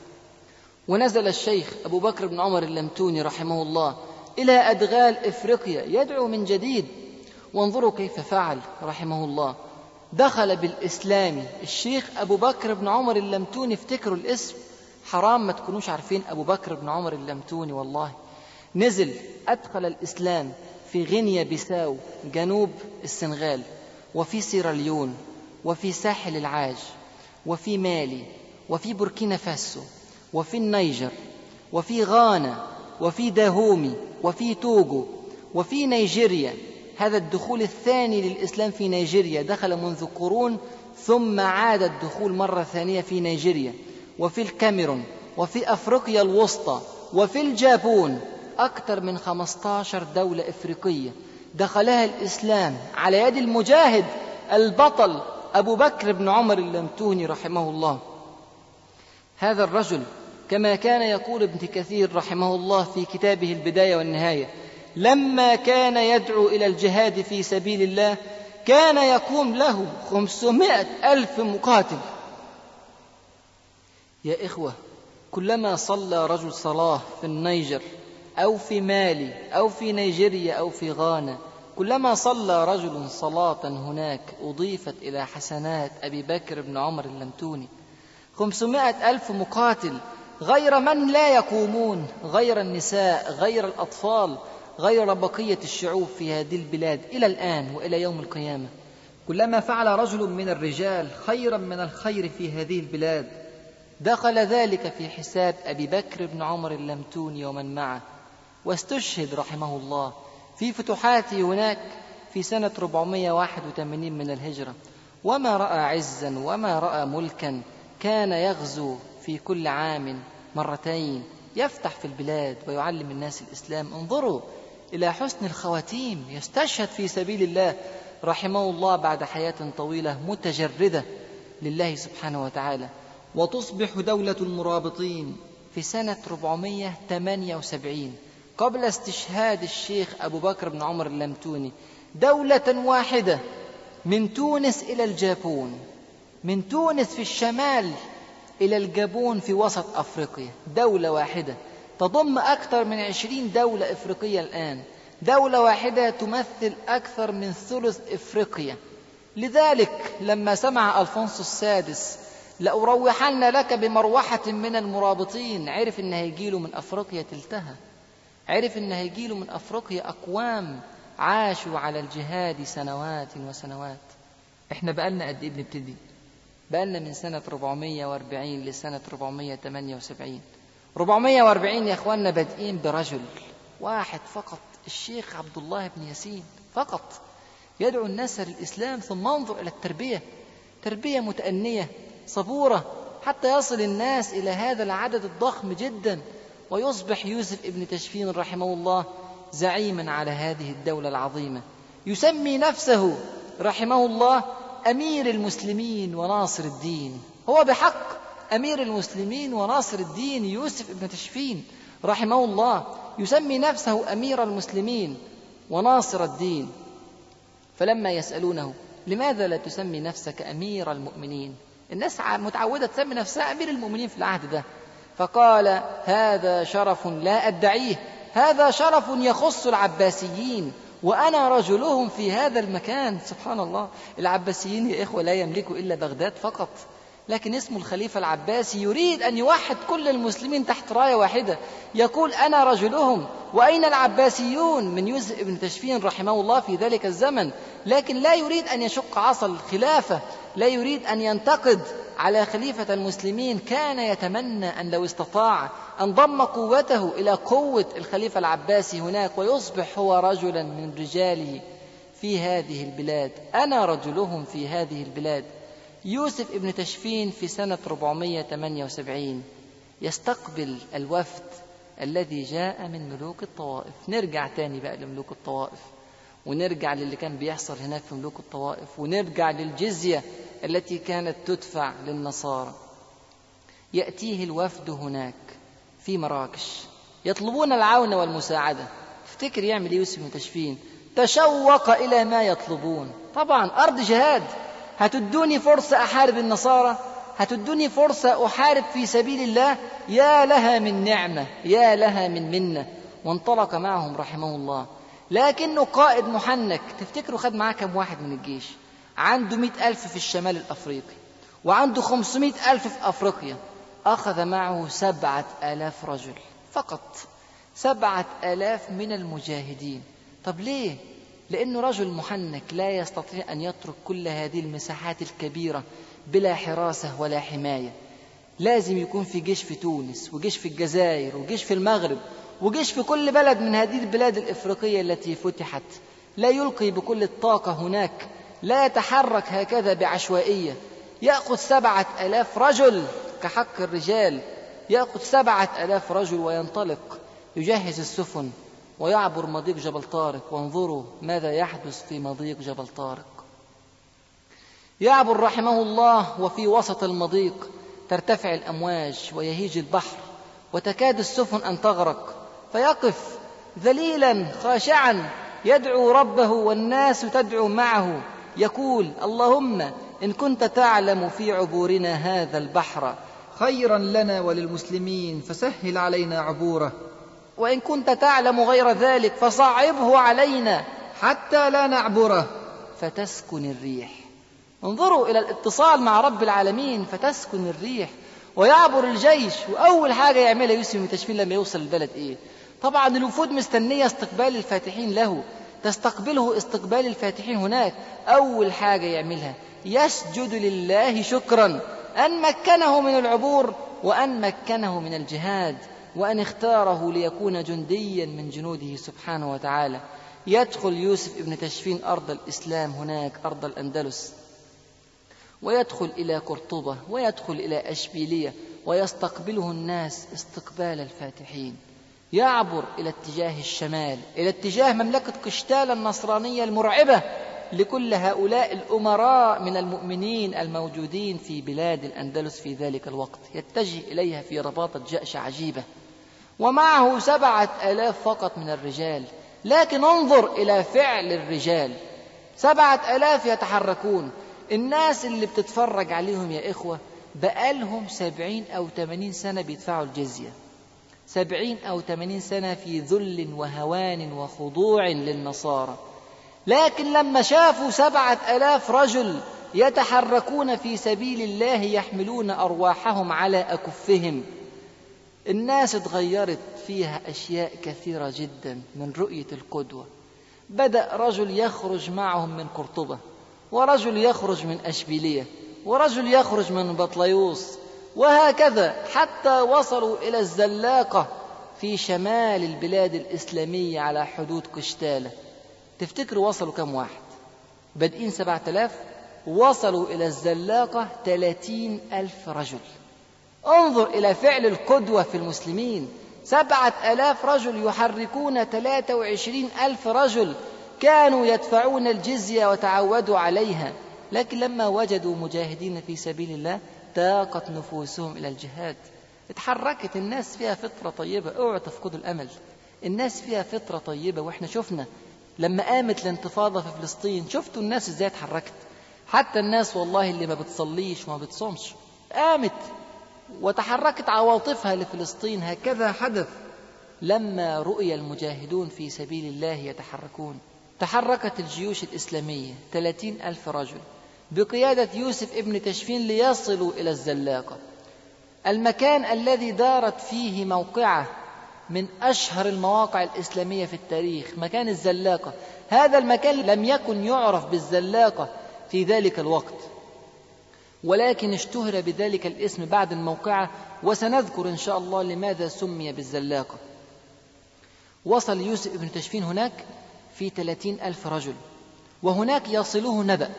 Speaker 1: ونزل الشيخ أبو بكر بن عمر اللمتوني رحمه الله إلى أدغال إفريقيا يدعو من جديد. وانظروا كيف فعل رحمه الله، دخل بالإسلام. الشيخ أبو بكر بن عمر اللمتوني، افتكروا الاسم، حرام ما تكونوش عارفين أبو بكر بن عمر اللمتوني والله. نزل أدخل الإسلام في غينيا بيساو جنوب السنغال، وفي سيراليون، وفي ساحل العاج، وفي مالي، وفي بوركينا فاسو، وفي النيجر، وفي غانا، وفي داهومي، وفي توغو، وفي نيجيريا. هذا الدخول الثاني للإسلام في نيجيريا، دخل منذ قرون ثم عاد الدخول مرة ثانية في نيجيريا، وفي الكاميرون، وفي أفريقيا الوسطى، وفي الجابون. أكثر من 15 دولة إفريقية دخلها الإسلام على يد المجاهد البطل أبو بكر بن عمر اللمتوني رحمه الله. هذا الرجل كما كان يقول ابن كثير رحمه الله في كتابه البداية والنهاية، لما كان يدعو إلى الجهاد في سبيل الله كان يقوم له 500,000 مقاتل. يا إخوة، كلما صلى رجل صلاة في النيجر أو في مالي أو في نيجيريا أو في غانا، كلما صلى رجل صلاة هناك أضيفت إلى حسنات أبي بكر بن عمر اللمتوني. 500,000 مقاتل، غير من لا يقومون، غير النساء، غير الأطفال، غير بقية الشعوب في هذه البلاد إلى الآن وإلى يوم القيامة.
Speaker 2: كلما فعل رجل من الرجال خيرا من الخير في هذه البلاد
Speaker 1: دخل ذلك في حساب أبي بكر بن عمر اللمتوني ومن معه، واستشهد رحمه الله في فتوحاته هناك في سنة 481 من الهجرة. وما رأى عزا وما رأى ملكا، كان يغزو في كل عام مرتين، يفتح في البلاد ويعلم الناس الإسلام. انظروا إلى حسن الخواتيم، يستشهد في سبيل الله رحمه الله بعد حياة طويلة متجردة لله سبحانه وتعالى.
Speaker 2: وتصبح دولة المرابطين
Speaker 1: في سنة 478 قبل استشهاد الشيخ أبو بكر بن عمر اللمتوني دولة واحدة من تونس إلى الجابون، من تونس في الشمال إلى الجابون في وسط أفريقيا، دولة واحدة تضم أكثر من 20 دولة إفريقية الآن، دولة واحدة تمثل أكثر من ثلث إفريقيا. لذلك لما سمع ألفونسو السادس لأروحن لك بمروحة من المرابطين، عرف إن هيجيله من أفريقيا تلتها، عرف إن هيجيله من أفريقيا أقوام عاشوا على الجهاد سنوات وسنوات.
Speaker 2: احنا بقالنا قد ايه بنبتدي؟
Speaker 1: بقالنا من سنة 440 لسنة 478. 440 يا اخواننا بادئين برجل واحد فقط، الشيخ عبد الله بن ياسين فقط، يدعو الناس للإسلام. ثم انظر إلى التربية، تربية متأنية صبورة حتى يصل الناس إلى هذا العدد الضخم جدا، ويصبح يوسف ابن تشفين رحمه الله زعيما على هذه الدولة العظيمة، يسمي نفسه رحمه الله أمير المسلمين وناصر الدين. هو بحق أمير المسلمين وناصر الدين، يوسف ابن تشفين رحمه الله يسمي نفسه أمير المسلمين وناصر الدين. فلما يسألونه لماذا لا تسمي نفسك أمير المؤمنين، الناس متعودة تسمي نفسها أمير المؤمنين في العهد ده، فقال هذا شرف لا أدعيه، هذا شرف يخص العباسيين وأنا رجلهم في هذا المكان. سبحان الله، العباسيين يا إخوة لا يملكوا إلا بغداد فقط، لكن اسم الخليفة العباسي يريد أن يوحد كل المسلمين تحت راية واحدة، يقول أنا رجلهم. وأين العباسيون من يوسف ابن تشفين رحمه الله في ذلك الزمن؟ لكن لا يريد أن يشق عصا الخلافة، لا يريد أن ينتقد على خليفة المسلمين، كان يتمنى أن لو استطاع أن ضم قوته إلى قوة الخليفة العباسي هناك ويصبح هو رجلا من رجاله في هذه البلاد، أنا رجلهم في هذه البلاد. يوسف ابن تشفين في سنة 478 يستقبل الوفد الذي جاء من ملوك الطوائف. نرجع تاني بقى لملوك الطوائف، ونرجع للي كان بيحصل هناك في ملوك الطوائف، ونرجع للجزية التي كانت تدفع للنصارى. يأتيه الوفد هناك في مراكش يطلبون العون والمساعدة. افتكر يعمل يوسف بن تشفين، تشوق إلى ما يطلبون. طبعا أرض جهاد، هتدوني فرصة أحارب النصارى، هتدوني فرصة أحارب في سبيل الله، يا لها من نعمة، يا لها من منة. وانطلق معهم رحمه الله، لكنه قائد محنك. تفتكروا خد معاه كم واحد من الجيش؟ عنده 100,000 في الشمال الأفريقي، وعنده 500,000 في أفريقيا. أخذ معه 7,000 رجل فقط، 7,000 من المجاهدين. طب ليه؟ لأنه رجل محنك لا يستطيع أن يترك كل هذه المساحات الكبيرة بلا حراسة ولا حماية. لازم يكون في جيش في تونس، وجيش في الجزائر، وجيش في المغرب، وجيش في كل بلد من هذه البلاد الإفريقية التي فتحت. لا يلقي بكل الطاقة هناك، لا يتحرك هكذا بعشوائية. يأخذ 7,000 رجل كحق الرجال، يأخذ 7,000 رجل وينطلق، يجهز السفن ويعبر مضيق جبل طارق. وانظروا ماذا يحدث في مضيق جبل طارق. يعبر رحمه الله، وفي وسط المضيق ترتفع الأمواج ويهيج البحر وتكاد السفن أن تغرق، فيقف ذليلا خاشعا يدعو ربه والناس تدعو معه، يقول اللهم إن كنت تعلم في عبورنا هذا البحر
Speaker 2: خيرا لنا وللمسلمين فسهل علينا عبوره،
Speaker 1: وإن كنت تعلم غير ذلك فصعبه علينا
Speaker 2: حتى لا نعبره
Speaker 1: فتسكن الريح. انظروا إلى الاتصال مع رب العالمين، فتسكن الريح ويعبر الجيش. وأول حاجة يعملها يوسف بن تشفين لما يوصل البلد إيه؟ طبعا الوفود مستنية استقبال الفاتحين له، تستقبله استقبال الفاتحين هناك. أول حاجة يعملها يسجد لله شكرا أن مكنه من العبور، وأن مكنه من الجهاد، وأن اختاره ليكون جنديا من جنوده سبحانه وتعالى. يدخل يوسف ابن تشفين أرض الإسلام هناك، أرض الأندلس، ويدخل إلى قرطبة، ويدخل إلى أشبيلية، ويستقبله الناس استقبال الفاتحين. يعبر إلى اتجاه الشمال، إلى اتجاه مملكة قشتالة النصرانية المرعبة لكل هؤلاء الأمراء من المؤمنين الموجودين في بلاد الأندلس في ذلك الوقت. يتجه إليها في رباطة جأش عجيبة، ومعه 7,000 فقط من الرجال. لكن انظر إلى فعل الرجال، 7,000 يتحركون. الناس اللي بتتفرج عليهم يا إخوة بقالهم 70 أو 80 سنة بيدفعوا الجزية، 70 أو 80 سنة في ذل وهوان وخضوع للنصارى. لكن لما شافوا 7,000 رجل يتحركون في سبيل الله يحملون أرواحهم على أكفهم، الناس اتغيرت فيها أشياء كثيرة جدا من رؤية القدوة. بدأ رجل يخرج معهم من قرطبة، ورجل يخرج من أشبيلية، ورجل يخرج من بطليوس، وهكذا حتى وصلوا إلى الزلاقة في شمال البلاد الإسلامية على حدود قشتالة. تفتكروا وصلوا كم واحد؟ بادئين 7,000، وصلوا إلى الزلاقة 30,000 رجل. انظر إلى فعل القدوة في المسلمين، 7,000 رجل يحركون 23,000 رجل كانوا يدفعون الجزية وتعودوا عليها. لكن لما وجدوا مجاهدين في سبيل الله تاقت نفوسهم إلى الجهاد. اتحركت الناس، فيها فطرة طيبة، اوعوا تفقدوا الأمل. الناس فيها فطرة طيبة، واحنا شفنا لما قامت الانتفاضة في فلسطين، شفتوا الناس ازاي اتحركت. حتى الناس والله اللي ما بتصليش وما بتصومش قامت وتحركت عواطفها لفلسطين. هكذا حدث لما رؤي المجاهدون في سبيل الله يتحركون. تحركت الجيوش الإسلامية 30,000 رجل بقيادة يوسف ابن تشفين ليصلوا إلى الزلاقة، المكان الذي دارت فيه موقعة من أشهر المواقع الإسلامية في التاريخ، مكان الزلاقة. هذا المكان لم يكن يعرف بالزلاقة في ذلك الوقت، ولكن اشتهر بذلك الاسم بعد الموقعة، وسنذكر إن شاء الله لماذا سمي بالزلاقة. وصل يوسف ابن تشفين هناك في 30,000 رجل، وهناك يصله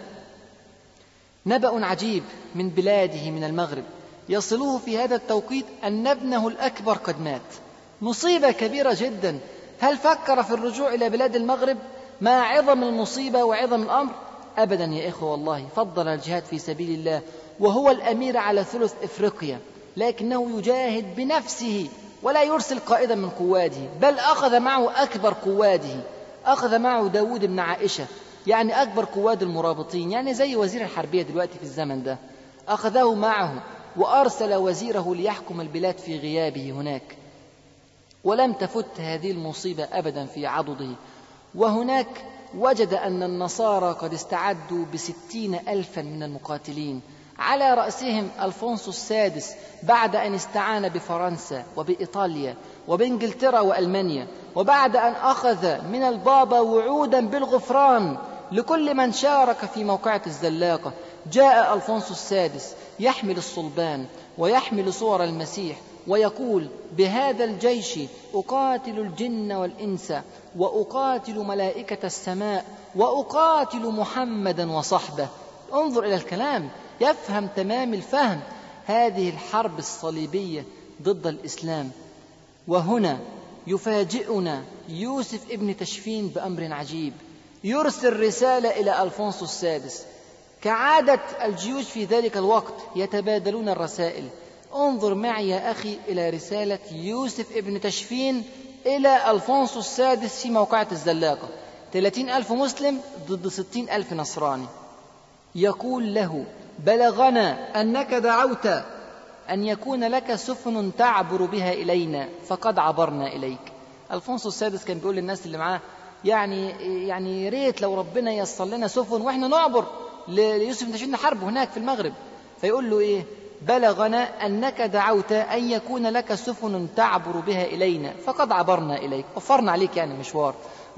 Speaker 1: نبأ عجيب من بلاده من المغرب. يصله في هذا التوقيت أن ابنه الأكبر قد مات. مصيبة كبيرة جدا. هل فكر في الرجوع إلى بلاد المغرب مع عظم المصيبة وعظم الأمر؟ أبدا يا إخوة، والله فضل الجهاد في سبيل الله، وهو الأمير على ثلث إفريقيا، لكنه يجاهد بنفسه ولا يرسل قائدا من قواده، بل أخذ معه أكبر قواده. أخذ معه داود بن عائشة، يعني أكبر قواد المرابطين، يعني زي وزير الحربية دلوقتي في الزمن ده. أخذه معه وأرسل وزيره ليحكم البلاد في غيابه هناك. ولم تفت هذه المصيبة أبدا في عضده. وهناك وجد أن النصارى قد استعدوا ب60,000 من المقاتلين، على رأسهم ألفونسو السادس بعد أن استعان بفرنسا وبإيطاليا وبإنجلترا وألمانيا، وبعد أن أخذ من البابا وعودا بالغفران لكل من شارك في موقعة الزلاقة. جاء ألفونسو السادس يحمل الصلبان ويحمل صور المسيح، ويقول: بهذا الجيش أقاتل الجن والإنس، وأقاتل ملائكة السماء، وأقاتل محمدا وصحبه. انظر إلى الكلام، يفهم تمام الفهم هذه الحرب الصليبية ضد الإسلام. وهنا يفاجئنا يوسف ابن تشفين بأمر عجيب، يرسل رسالة إلى ألفونسو السادس. كعادة الجيوش في ذلك الوقت يتبادلون الرسائل. انظر معي يا أخي إلى رسالة يوسف ابن تشفين إلى ألفونسو السادس في موقعة الزلاقة، 30,000 مسلم ضد 60,000 نصراني. يقول له: بلغنا أنك دعوت أن يكون لك سفن تعبر بها إلينا، فقد عبرنا إليك. ألفونسو السادس كان بيقول للناس اللي معاه: يعني ريت لو ربنا يصل لنا سفن وإحنا نعبر ليوسف بن تشفين نحاربه هناك في المغرب. فيقول له إيه؟ بلغنا أنك دعوت أن يكون لك سفن تعبر بها إلينا، فقد عبرنا إليك، وفرنا عليك يعني مشوار،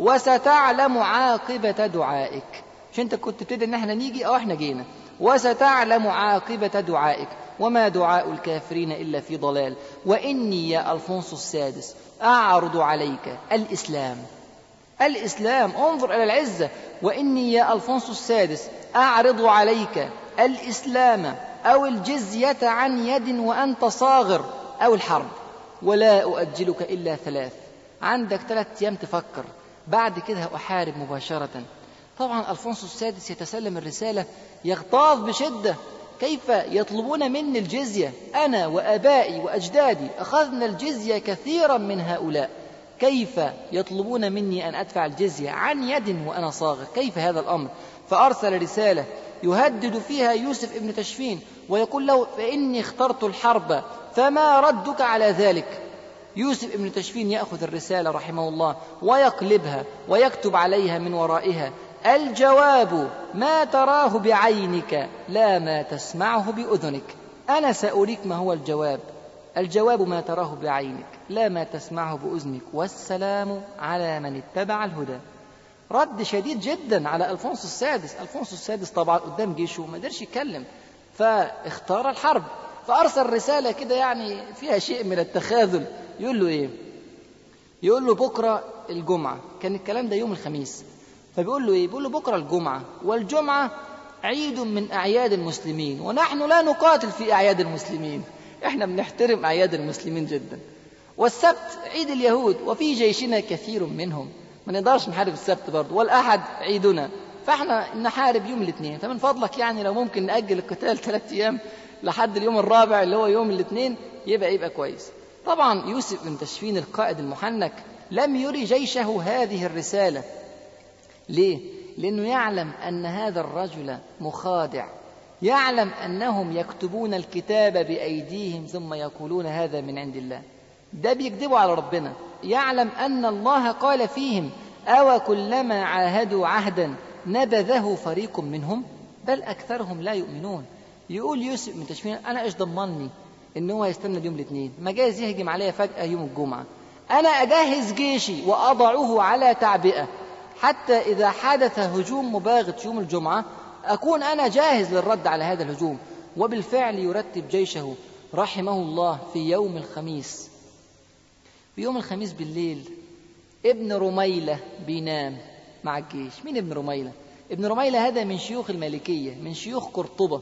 Speaker 1: وستعلم عاقبة دعائك. مش أنت كنت بتدعي إن احنا نيجي؟ احنا جينا. وستعلم عاقبة دعائك، وما دعاء الكافرين إلا في ضلال. وإني يا ألفونسو السادس أعرض عليك الإسلام. الإسلام، انظر إلى العزة. وإني يا ألفونسو السادس أعرض عليك الإسلام أو الجزية عن يد وأنت صاغر، أو الحرب، ولا أؤجلك إلا 3. عندك 3 أيام تفكر، بعد كده أحارب مباشرة. طبعا ألفونسو السادس يتسلم الرسالة يغتاظ بشدة. كيف يطلبون مني الجزية؟ أنا وآبائي وأجدادي أخذنا الجزية كثيرا من هؤلاء، كيف يطلبون مني أن أدفع الجزية عن يد وأنا صاغر؟ كيف هذا الأمر؟ فأرسل رسالة يهدد فيها يوسف ابن تشفين ويقول له: فإني اخترت الحرب، فما ردك على ذلك؟ يوسف ابن تشفين يأخذ الرسالة رحمه الله ويقلبها ويكتب عليها من ورائها: الجواب ما تراه بعينك لا ما تسمعه بأذنك. أنا سأريك ما هو الجواب. الجواب ما تراه بعينك لا ما تسمعه بأذنك، والسلام على من اتبع الهدى. رد شديد جدا على ألفونسو السادس. ألفونسو السادس طبعا قدام جيشه ما قدرش يتكلم، فاختار الحرب. فأرسل رسالة كده يعني فيها شيء من التخاذل. يقول له إيه؟ يقول له: بكرة الجمعة. كان الكلام ده يوم الخميس. فبيقول له إيه؟ بيقول له: بكرة الجمعة، والجمعة عيد من أعياد المسلمين، ونحن لا نقاتل في أعياد المسلمين، إحنا بنحترم أعياد المسلمين جدا. والسبت عيد اليهود، وفي جيشنا كثير منهم، ما نقدرش نحارب السبت برضه. والأحد عيدنا، فإحنا نحارب يوم الاثنين. فمن فضلك يعني لو ممكن نأجل القتال 3 أيام لحد اليوم الرابع اللي هو يوم الاثنين يبقى كويس. طبعا يوسف بن تشفين القائد المحنك لم يري جيشه هذه الرسالة. ليه؟ لأنه يعلم أن هذا الرجل مخادع، يعلم أنهم يكتبون الكتاب بأيديهم ثم يقولون هذا من عند الله. ده بيكذبوا على ربنا. يعلم أن الله قال فيهم: أو كلما عاهدوا عهدا نبذه فريق منهم بل أكثرهم لا يؤمنون. يقول يوسف بن تشفين: أنا إيش ضمني إن هو يستنى اليوم الاثنين؟ ما جايز يهجم عليا فجأة يوم الجمعة. أنا أجهز جيشي وأضعه على تعبئة، حتى إذا حدث هجوم مباغت يوم الجمعة أكون أنا جاهز للرد على هذا الهجوم. وبالفعل يرتب جيشه رحمه الله في يوم الخميس. في يوم الخميس بالليل ابن رميلة بينام مع الجيش. مين ابن رميلة؟ ابن رميلة هذا من شيوخ المالكية، من شيوخ قرطبة.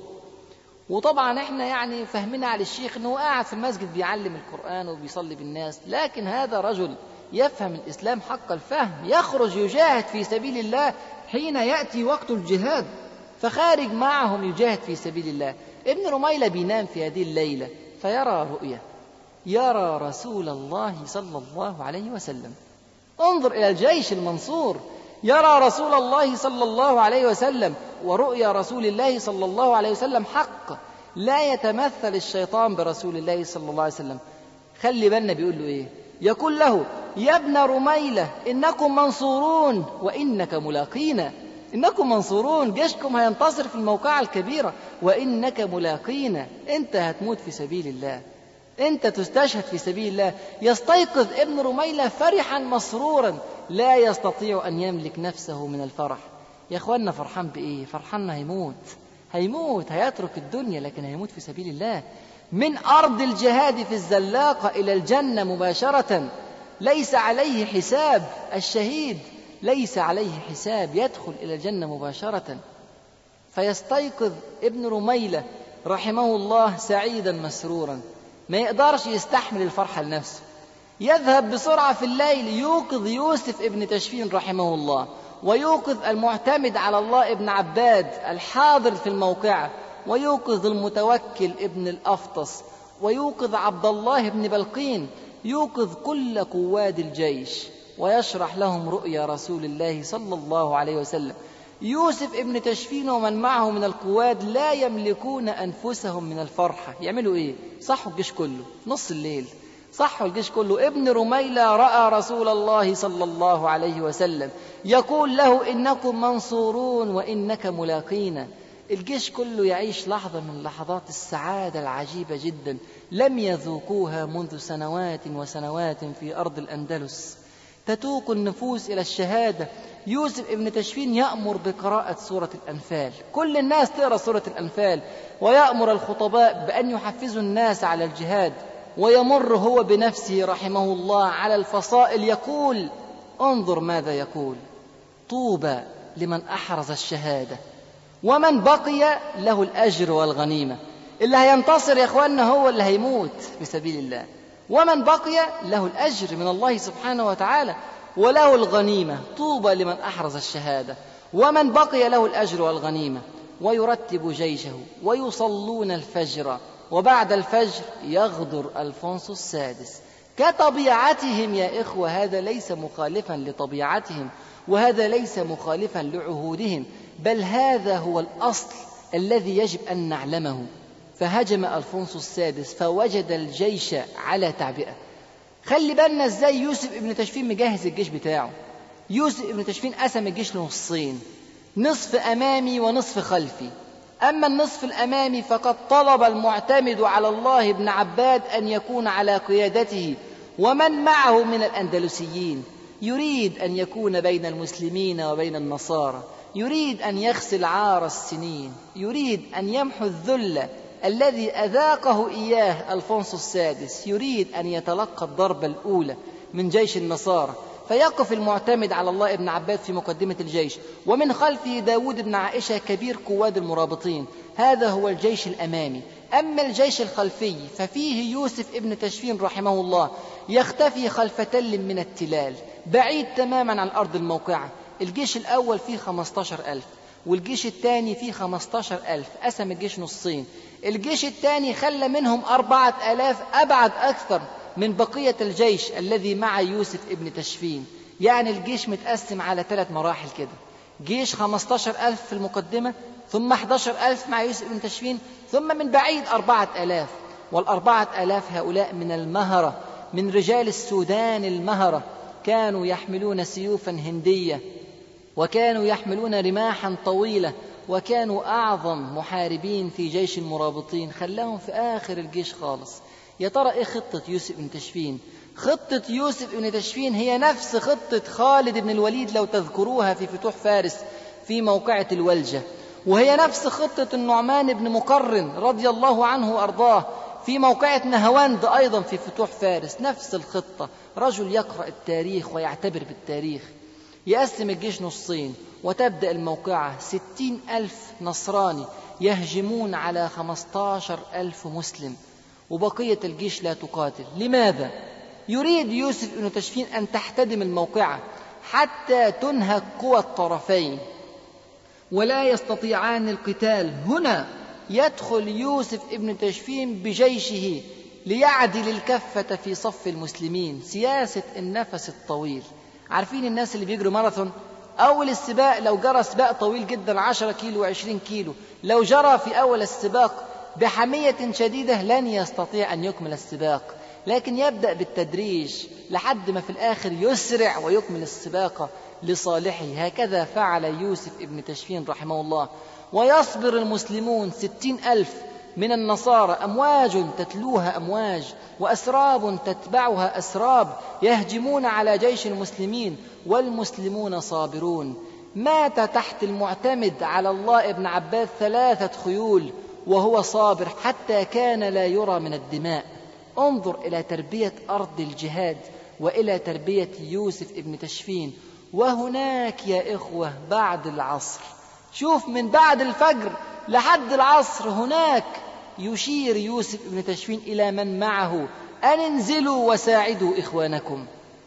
Speaker 1: وطبعا احنا يعني فهمنا على الشيخ انه قاعد في المسجد بيعلم القرآن وبيصلي بالناس، لكن هذا رجل يفهم الإسلام حق الفهم، يخرج يجاهد في سبيل الله حين يأتي وقت الجهاد، فخارج معهم يجاهد في سبيل الله. ابن رميلة بينام في هذه الليلة فيرى رؤية، يرى رسول الله صلى الله عليه وسلم. انظر إلى الجيش المنصور، يرى رسول الله صلى الله عليه وسلم. ورؤيا رسول الله صلى الله عليه وسلم حق، لا يتمثل الشيطان برسول الله صلى الله عليه وسلم. خلي بالنا بيقول له إيه؟ يقول له: يا ابن رميلة إنكم منصورون وإنك ملاقينا. إنكم منصورون، جيشكم هينتصر في الموقعة الكبيرة، وإنك ملاقينا، أنت هتموت في سبيل الله، أنت تستشهد في سبيل الله. يستيقظ ابن رميلة فرحا مسرورا لا يستطيع أن يملك نفسه من الفرح. يا أخوانا فرحان بإيه؟ فرحان هيموت، هيترك الدنيا، لكن هيموت في سبيل الله. من أرض الجهاد في الزلاقة إلى الجنة مباشرة، ليس عليه حساب. الشهيد ليس عليه حساب، يدخل إلى الجنة مباشرة. فيستيقظ ابن رميلة رحمه الله سعيدا مسرورا، ما يقدرش يستحمل الفرحة لنفسه. يذهب بسرعة في الليل يوقظ يوسف ابن تشفين رحمه الله، ويوقظ المعتمد على الله ابن عباد الحاضر في الموقعة، ويوقظ المتوكل ابن الأفطس، ويوقظ عبد الله ابن بلقين، يوقظ كل قواد الجيش، ويشرح لهم رؤيا رسول الله صلى الله عليه وسلم. يوسف ابن تشفين ومن معه من القواد لا يملكون أنفسهم من الفرحة. يعملوا إيه؟ صحوا الجيش كله نص الليل، صحوا الجيش كله. ابن رميلة رأى رسول الله صلى الله عليه وسلم يقول له: إنكم منصورون وإنك ملاقينا. الجيش كله يعيش لحظة من لحظات السعادة العجيبة جدا لم يذوقوها منذ سنوات وسنوات في أرض الأندلس. تتوق النفوس إلى الشهادة. يوسف ابن تشفين يأمر بقراءة سورة الأنفال، كل الناس تقرأ سورة الأنفال، ويأمر الخطباء بأن يحفزوا الناس على الجهاد، ويمر هو بنفسه رحمه الله على الفصائل يقول: انظر ماذا يقول: طوبى لمن أحرز الشهادة ومن بقي له الأجر والغنيمة. اللي هينتصر يا أخواننا هو اللي هيموت في سبيل الله، ومن بقي له الأجر من الله سبحانه وتعالى وله الغنيمة. طوبى لمن أحرز الشهادة ومن بقي له الأجر والغنيمة. ويرتب جيشه ويصلون الفجر، وبعد الفجر يغدر ألفونسو السادس كطبيعتهم. يا إخوة، هذا ليس مخالفا لطبيعتهم، وهذا ليس مخالفا لعهودهم، بل هذا هو الأصل الذي يجب أن نعلمه. فهجم ألفونسو السادس فوجد الجيش على تعبئة. خلي بالنا ازاي يوسف ابن تشفين مجهز الجيش بتاعه. يوسف ابن تشفين قسم الجيش لنصين، نصف أمامي ونصف خلفي. أما النصف الأمامي فقد طلب المعتمد على الله ابن عباد أن يكون على قيادته ومن معه من الأندلسيين، يريد أن يكون بين المسلمين وبين النصارى، يريد أن يغسل عار السنين، يريد أن يمحو الذل الذي أذاقه إياه ألفونسو السادس، يريد أن يتلقى الضربة الأولى من جيش النصارى. فيقف المعتمد على الله ابن عباد في مقدمة الجيش، ومن خلفه داود بن عائشة كبير قواد المرابطين. هذا هو الجيش الأمامي. أما الجيش الخلفي ففيه يوسف ابن تشفين رحمه الله يختفي خلف تل من التلال بعيد تماما عن أرض الموقعة. الجيش الأول فيه 15,000 والجيش الثاني فيه 15,000. قسم الجيش نصين. الجيش الثاني خلى منهم 4,000 أبعد أكثر من بقية الجيش الذي مع يوسف ابن تشفين. يعني الجيش متقسم على 3 مراحل كده: جيش 15,000 في المقدمة، ثم 11,000 مع يوسف ابن تشفين، ثم من بعيد 4,000. وال4,000 هؤلاء من المهرة، من رجال السودان المهرة، كانوا يحملون سيوفا هندية، وكانوا يحملون رماحا طويلة، وكانوا أعظم محاربين في جيش المرابطين. خلاهم في آخر الجيش خالص. يا ترى إيه خطة يوسف بن تشفين؟ خطة يوسف بن تشفين هي نفس خطة خالد بن الوليد لو تذكروها في فتوح فارس في موقعة الولجة، وهي نفس خطة النعمان بن مقرن رضي الله عنه وأرضاه في موقعة نهواند أيضا في فتوح فارس. نفس الخطة. رجل يقرأ التاريخ ويعتبر بالتاريخ. يقسم الجيش نصين، وتبدأ الموقعة 60,000 نصراني يهجمون على 15,000 مسلم، وبقية الجيش لا تقاتل. لماذا؟ يريد يوسف بن تشفين أن تحتدم الموقعة حتى تنهك قوى الطرفين ولا يستطيعان القتال. هنا يدخل يوسف ابن تشفين بجيشه ليعدل الكفة في صف المسلمين. سياسة النفس الطويل. عارفين الناس اللي بيجروا ماراثون؟ أول السباق لو جرى سباق طويل جدا 10 كيلو و20 كيلو، لو جرى في أول السباق بحمية شديدة لن يستطيع أن يكمل السباق، لكن يبدأ بالتدريج لحد ما في الآخر يسرع ويكمل السباق لصالحه. هكذا فعل يوسف ابن تشفين رحمه الله. ويصبر المسلمون 60,000 من النصارى، أمواج تتلوها أمواج وأسراب تتبعها أسراب، يهجمون على جيش المسلمين والمسلمون صابرون. مات تحت المعتمد على الله ابن عباد 3 خيول وهو صابر حتى كان لا يرى من الدماء. انظر إلى تربية أرض الجهاد وإلى تربية يوسف ابن تشفين. وهناك يا إخوة بعد العصر، شوف من بعد الفجر لحد العصر، هناك يشير يوسف ابن تشفين إلى من معه أن انزلوا وساعدوا إخوانكم.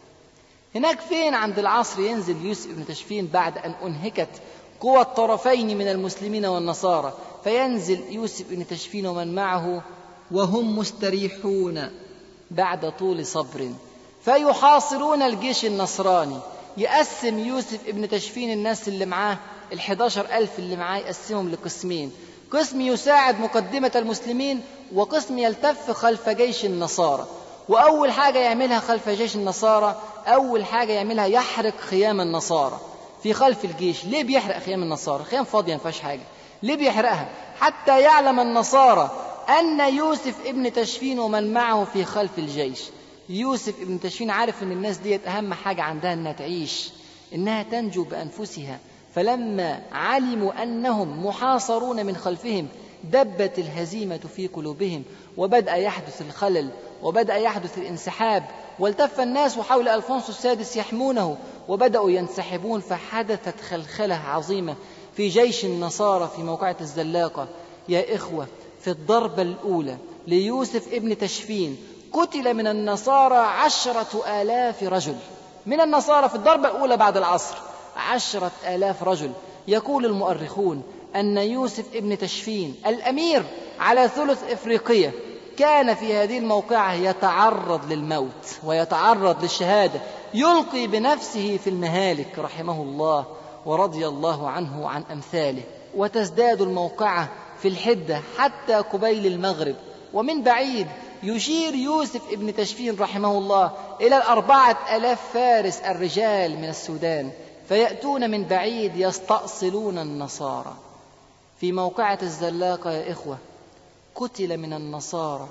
Speaker 1: هناك فين عند العصر ينزل يوسف ابن تشفين بعد أن أنهكت قوى الطرفين من المسلمين والنصارى، فينزل يوسف ابن تشفين ومن معه وهم مستريحون بعد طول صبر فيحاصرون الجيش النصراني. يقسم يوسف ابن تشفين الناس اللي معاه 11,000 اللي معاه يقسمهم لقسمين: قسم يساعد مقدمة المسلمين، وقسم يلتف خلف جيش النصارى. وأول حاجة يعملها خلف جيش النصارى، أول حاجة يعملها يحرق خيام النصارى في خلف الجيش. ليه بيحرق خيام النصارى؟ خيام فاضية ما فيهاش حاجة. ليه بيحرقها؟ حتى يعلم النصارى أن يوسف ابن تشفين ومن معه في خلف الجيش. يوسف ابن تشفين عارف أن الناس ديت أهم حاجة عندها أنها تعيش، إنها تنجو بأنفسها. فلما علموا أنهم محاصرون من خلفهم دبت الهزيمة في قلوبهم، وبدأ يحدث الخلل، وبدأ يحدث الانسحاب، والتف الناس حول ألفونسو السادس يحمونه، وبدأوا ينسحبون. فحدثت خلخلة عظيمة في جيش النصارى في موقعة الزلاقة. يا إخوة، في الضربة الأولى ليوسف ابن تشفين قتل من النصارى 10,000 رجل. من النصارى في الضربة الأولى بعد العصر 10,000 رجل. يقول المؤرخون أن يوسف ابن تشفين الأمير على ثلث إفريقيا كان في هذه الموقعة يتعرض للموت ويتعرض للشهادة، يلقي بنفسه في المهالك رحمه الله ورضي الله عنه وعن أمثاله. وتزداد الموقعة في الحدة حتى قبيل المغرب. ومن بعيد يشير يوسف ابن تشفين رحمه الله إلى 4,000 فارس الرجال من السودان، فيأتون من بعيد يستأصلون النصارى. في موقعة الزلاقة يا إخوة قتل من النصارى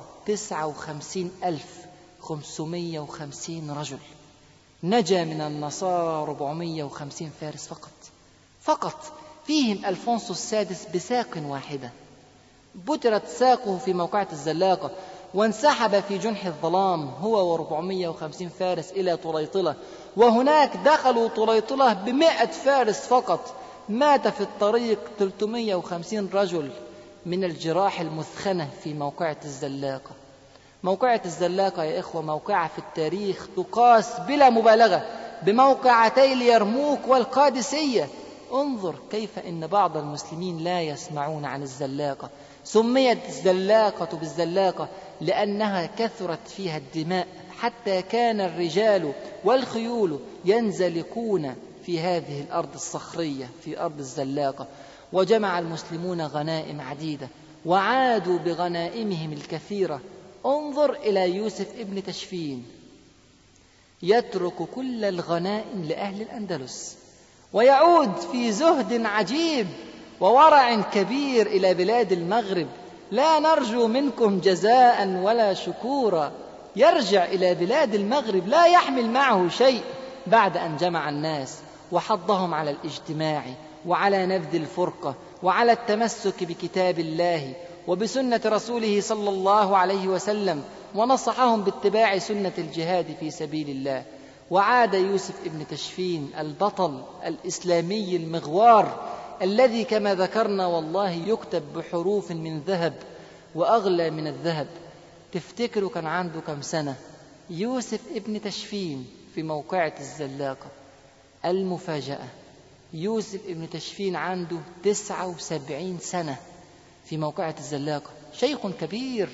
Speaker 1: 59,550 رجل، نجا من النصارى 450 فارس فقط، فيهم ألفونسو السادس بساق واحدة. بترت ساقه في موقعة الزلاقة وانسحب في جنح الظلام هو و450 فارس إلى طليطلة، وهناك دخلوا طليطلة ب100 فارس فقط. مات في الطريق 350 رجل من الجراح المثخنة في موقعة الزلاقة. موقعة الزلاقة يا إخوة موقعة في التاريخ تقاس بلا مبالغة بموقعتي اليرموك والقادسية. انظر كيف إن بعض المسلمين لا يسمعون عن الزلاقة. سميت الزلاقة بالزلاقة لأنها كثرت فيها الدماء، حتى كان الرجال والخيول ينزلقون في هذه الأرض الصخرية في أرض الزلاقة. وجمع المسلمون غنائم عديدة وعادوا بغنائمهم الكثيرة. انظر إلى يوسف ابن تشفين يترك كل الغنائم لأهل الأندلس ويعود في زهد عجيب وورع كبير إلى بلاد المغرب. لا نرجو منكم جزاء ولا شكورا. يرجع إلى بلاد المغرب لا يحمل معه شيء بعد أن جمع الناس وحضهم على الاجتماع وعلى نبذ الفرقة وعلى التمسك بكتاب الله وبسنة رسوله صلى الله عليه وسلم، ونصحهم باتباع سنة الجهاد في سبيل الله. وعاد يوسف ابن تشفين البطل الإسلامي المغوار الذي كما ذكرنا والله يكتب بحروف من ذهب وأغلى من الذهب. تفتكروا كان عنده كم سنة يوسف ابن تشفين في موقعة الزلاقة؟ المفاجأة، يوسف ابن تشفين عنده 79 سنة في موقعة الزلاقة، شيخ كبير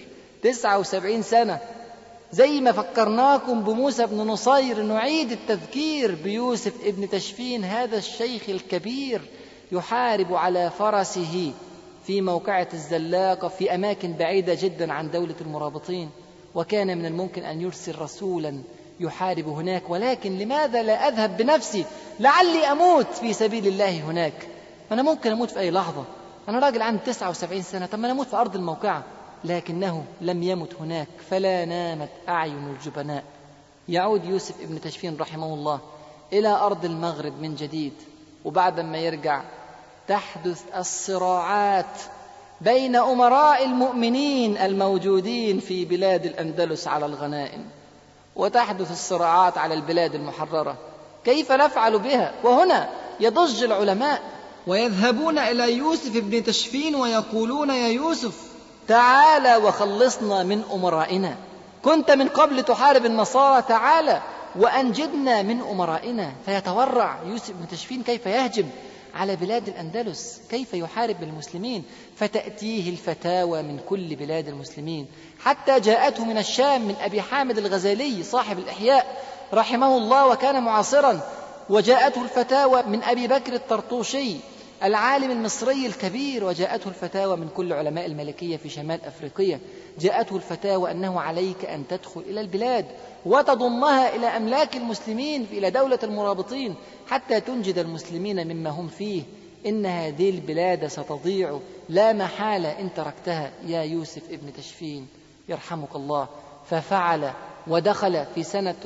Speaker 1: 79 سنة. زي ما فكرناكم بموسى بن نصير نعيد التذكير بيوسف ابن تشفين، هذا الشيخ الكبير يحارب على فرسه في موقعة الزلاقة في أماكن بعيدة جدا عن دولة المرابطين، وكان من الممكن أن يرسل رسولا يحارب هناك. ولكن لماذا لا أذهب بنفسي لعلي أموت في سبيل الله هناك؟ أنا ممكن أموت في أي لحظة، أنا راجل عندي 79 سنة، طب ما أنا أموت في أرض الموقعة. لكنه لم يمت هناك، فلا نامت أعين الجبناء. يعود يوسف ابن تشفين رحمه الله إلى أرض المغرب من جديد، وبعد ما يرجع تحدث الصراعات بين أمراء المؤمنين الموجودين في بلاد الأندلس على الغنائم، وتحدث الصراعات على البلاد المحررة. كيف نفعل بها؟ وهنا يضج العلماء
Speaker 2: ويذهبون إلى يوسف ابن تشفين ويقولون: يا يوسف
Speaker 1: تعالى وخلصنا من أمرائنا، كنت من قبل تحارب النصارى، تعالى وأنجدنا من أمرائنا. فيتورع يوسف بن تشفين كيف يهجم على بلاد الأندلس، كيف يحارب المسلمين. فتأتيه الفتاوى من كل بلاد المسلمين، حتى جاءته من الشام من أبي حامد الغزالي صاحب الإحياء رحمه الله وكان معاصرا، وجاءته الفتاوى من أبي بكر الطرطوشي العالم المصري الكبير، وجاءته الفتاوى من كل علماء المالكية في شمال أفريقيا. جاءته الفتاوى أنه عليك أن تدخل إلى البلاد وتضمها إلى أملاك المسلمين إلى دولة المرابطين حتى تنجد المسلمين مما هم فيه إن هذه البلاد ستضيع لا محالة إن تركتها يا يوسف ابن تشفين يرحمك الله. ففعل ودخل في سنة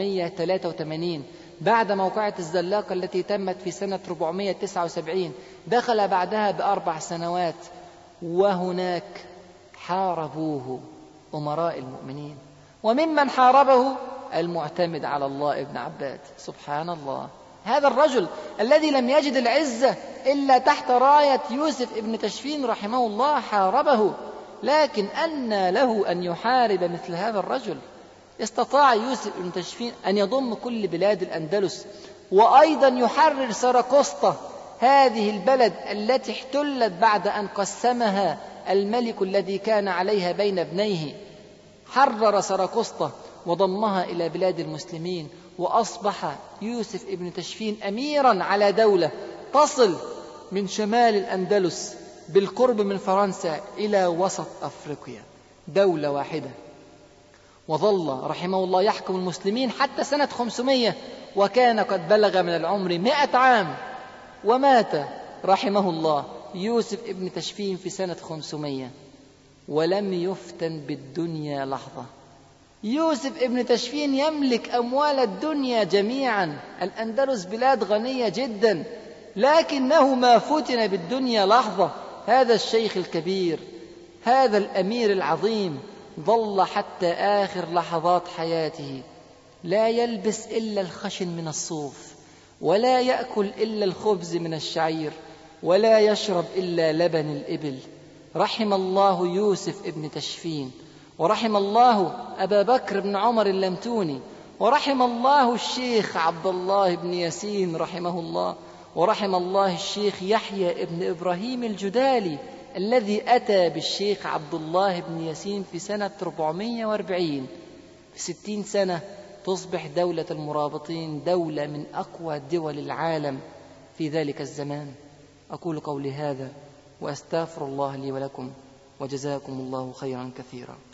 Speaker 1: 483 بعد موقعة الزلاقة التي تمت في سنة 479، دخل بعدها ب4 سنوات، وهناك حاربوه أمراء المؤمنين، وممن حاربه المعتمد على الله ابن عباد. سبحان الله، هذا الرجل الذي لم يجد العزة إلا تحت راية يوسف ابن تشفين رحمه الله حاربه. لكن أنى له أن يحارب مثل هذا الرجل؟ استطاع يوسف ابن تشفين أن يضم كل بلاد الأندلس، وأيضا يحرر سراقسطة، هذه البلد التي احتلت بعد أن قسمها الملك الذي كان عليها بين ابنيه. حرر سراقسطة وضمها إلى بلاد المسلمين، وأصبح يوسف ابن تشفين أميرا على دولة تصل من شمال الأندلس بالقرب من فرنسا إلى وسط أفريقيا، دولة واحدة. وظل رحمه الله يحكم المسلمين حتى سنة 500، وكان قد بلغ من العمر 100 عام، ومات رحمه الله يوسف ابن تشفين في سنة 500 ولم يفتن بالدنيا لحظة. يوسف ابن تشفين يملك أموال الدنيا جميعا، الأندلس بلاد غنية جدا، لكنه ما فتن بالدنيا لحظة. هذا الشيخ الكبير، هذا الأمير العظيم، ظل حتى آخر لحظات حياته لا يلبس إلا الخشن من الصوف، ولا يأكل إلا الخبز من الشعير، ولا يشرب إلا لبن الإبل. رحم الله يوسف ابن تشفين، ورحم الله أبا بكر بن عمر اللمتوني، ورحم الله الشيخ عبد الله بن ياسين رحمه الله، ورحم الله الشيخ يحيى ابن إبراهيم الجدالي الذي أتى بالشيخ عبد الله بن ياسين في سنة 440. في 60 سنة تصبح دولة المرابطين دولة من أقوى دول العالم في ذلك الزمان. أقول قولي هذا وأستغفر الله لي ولكم، وجزاكم الله خيرا كثيرا.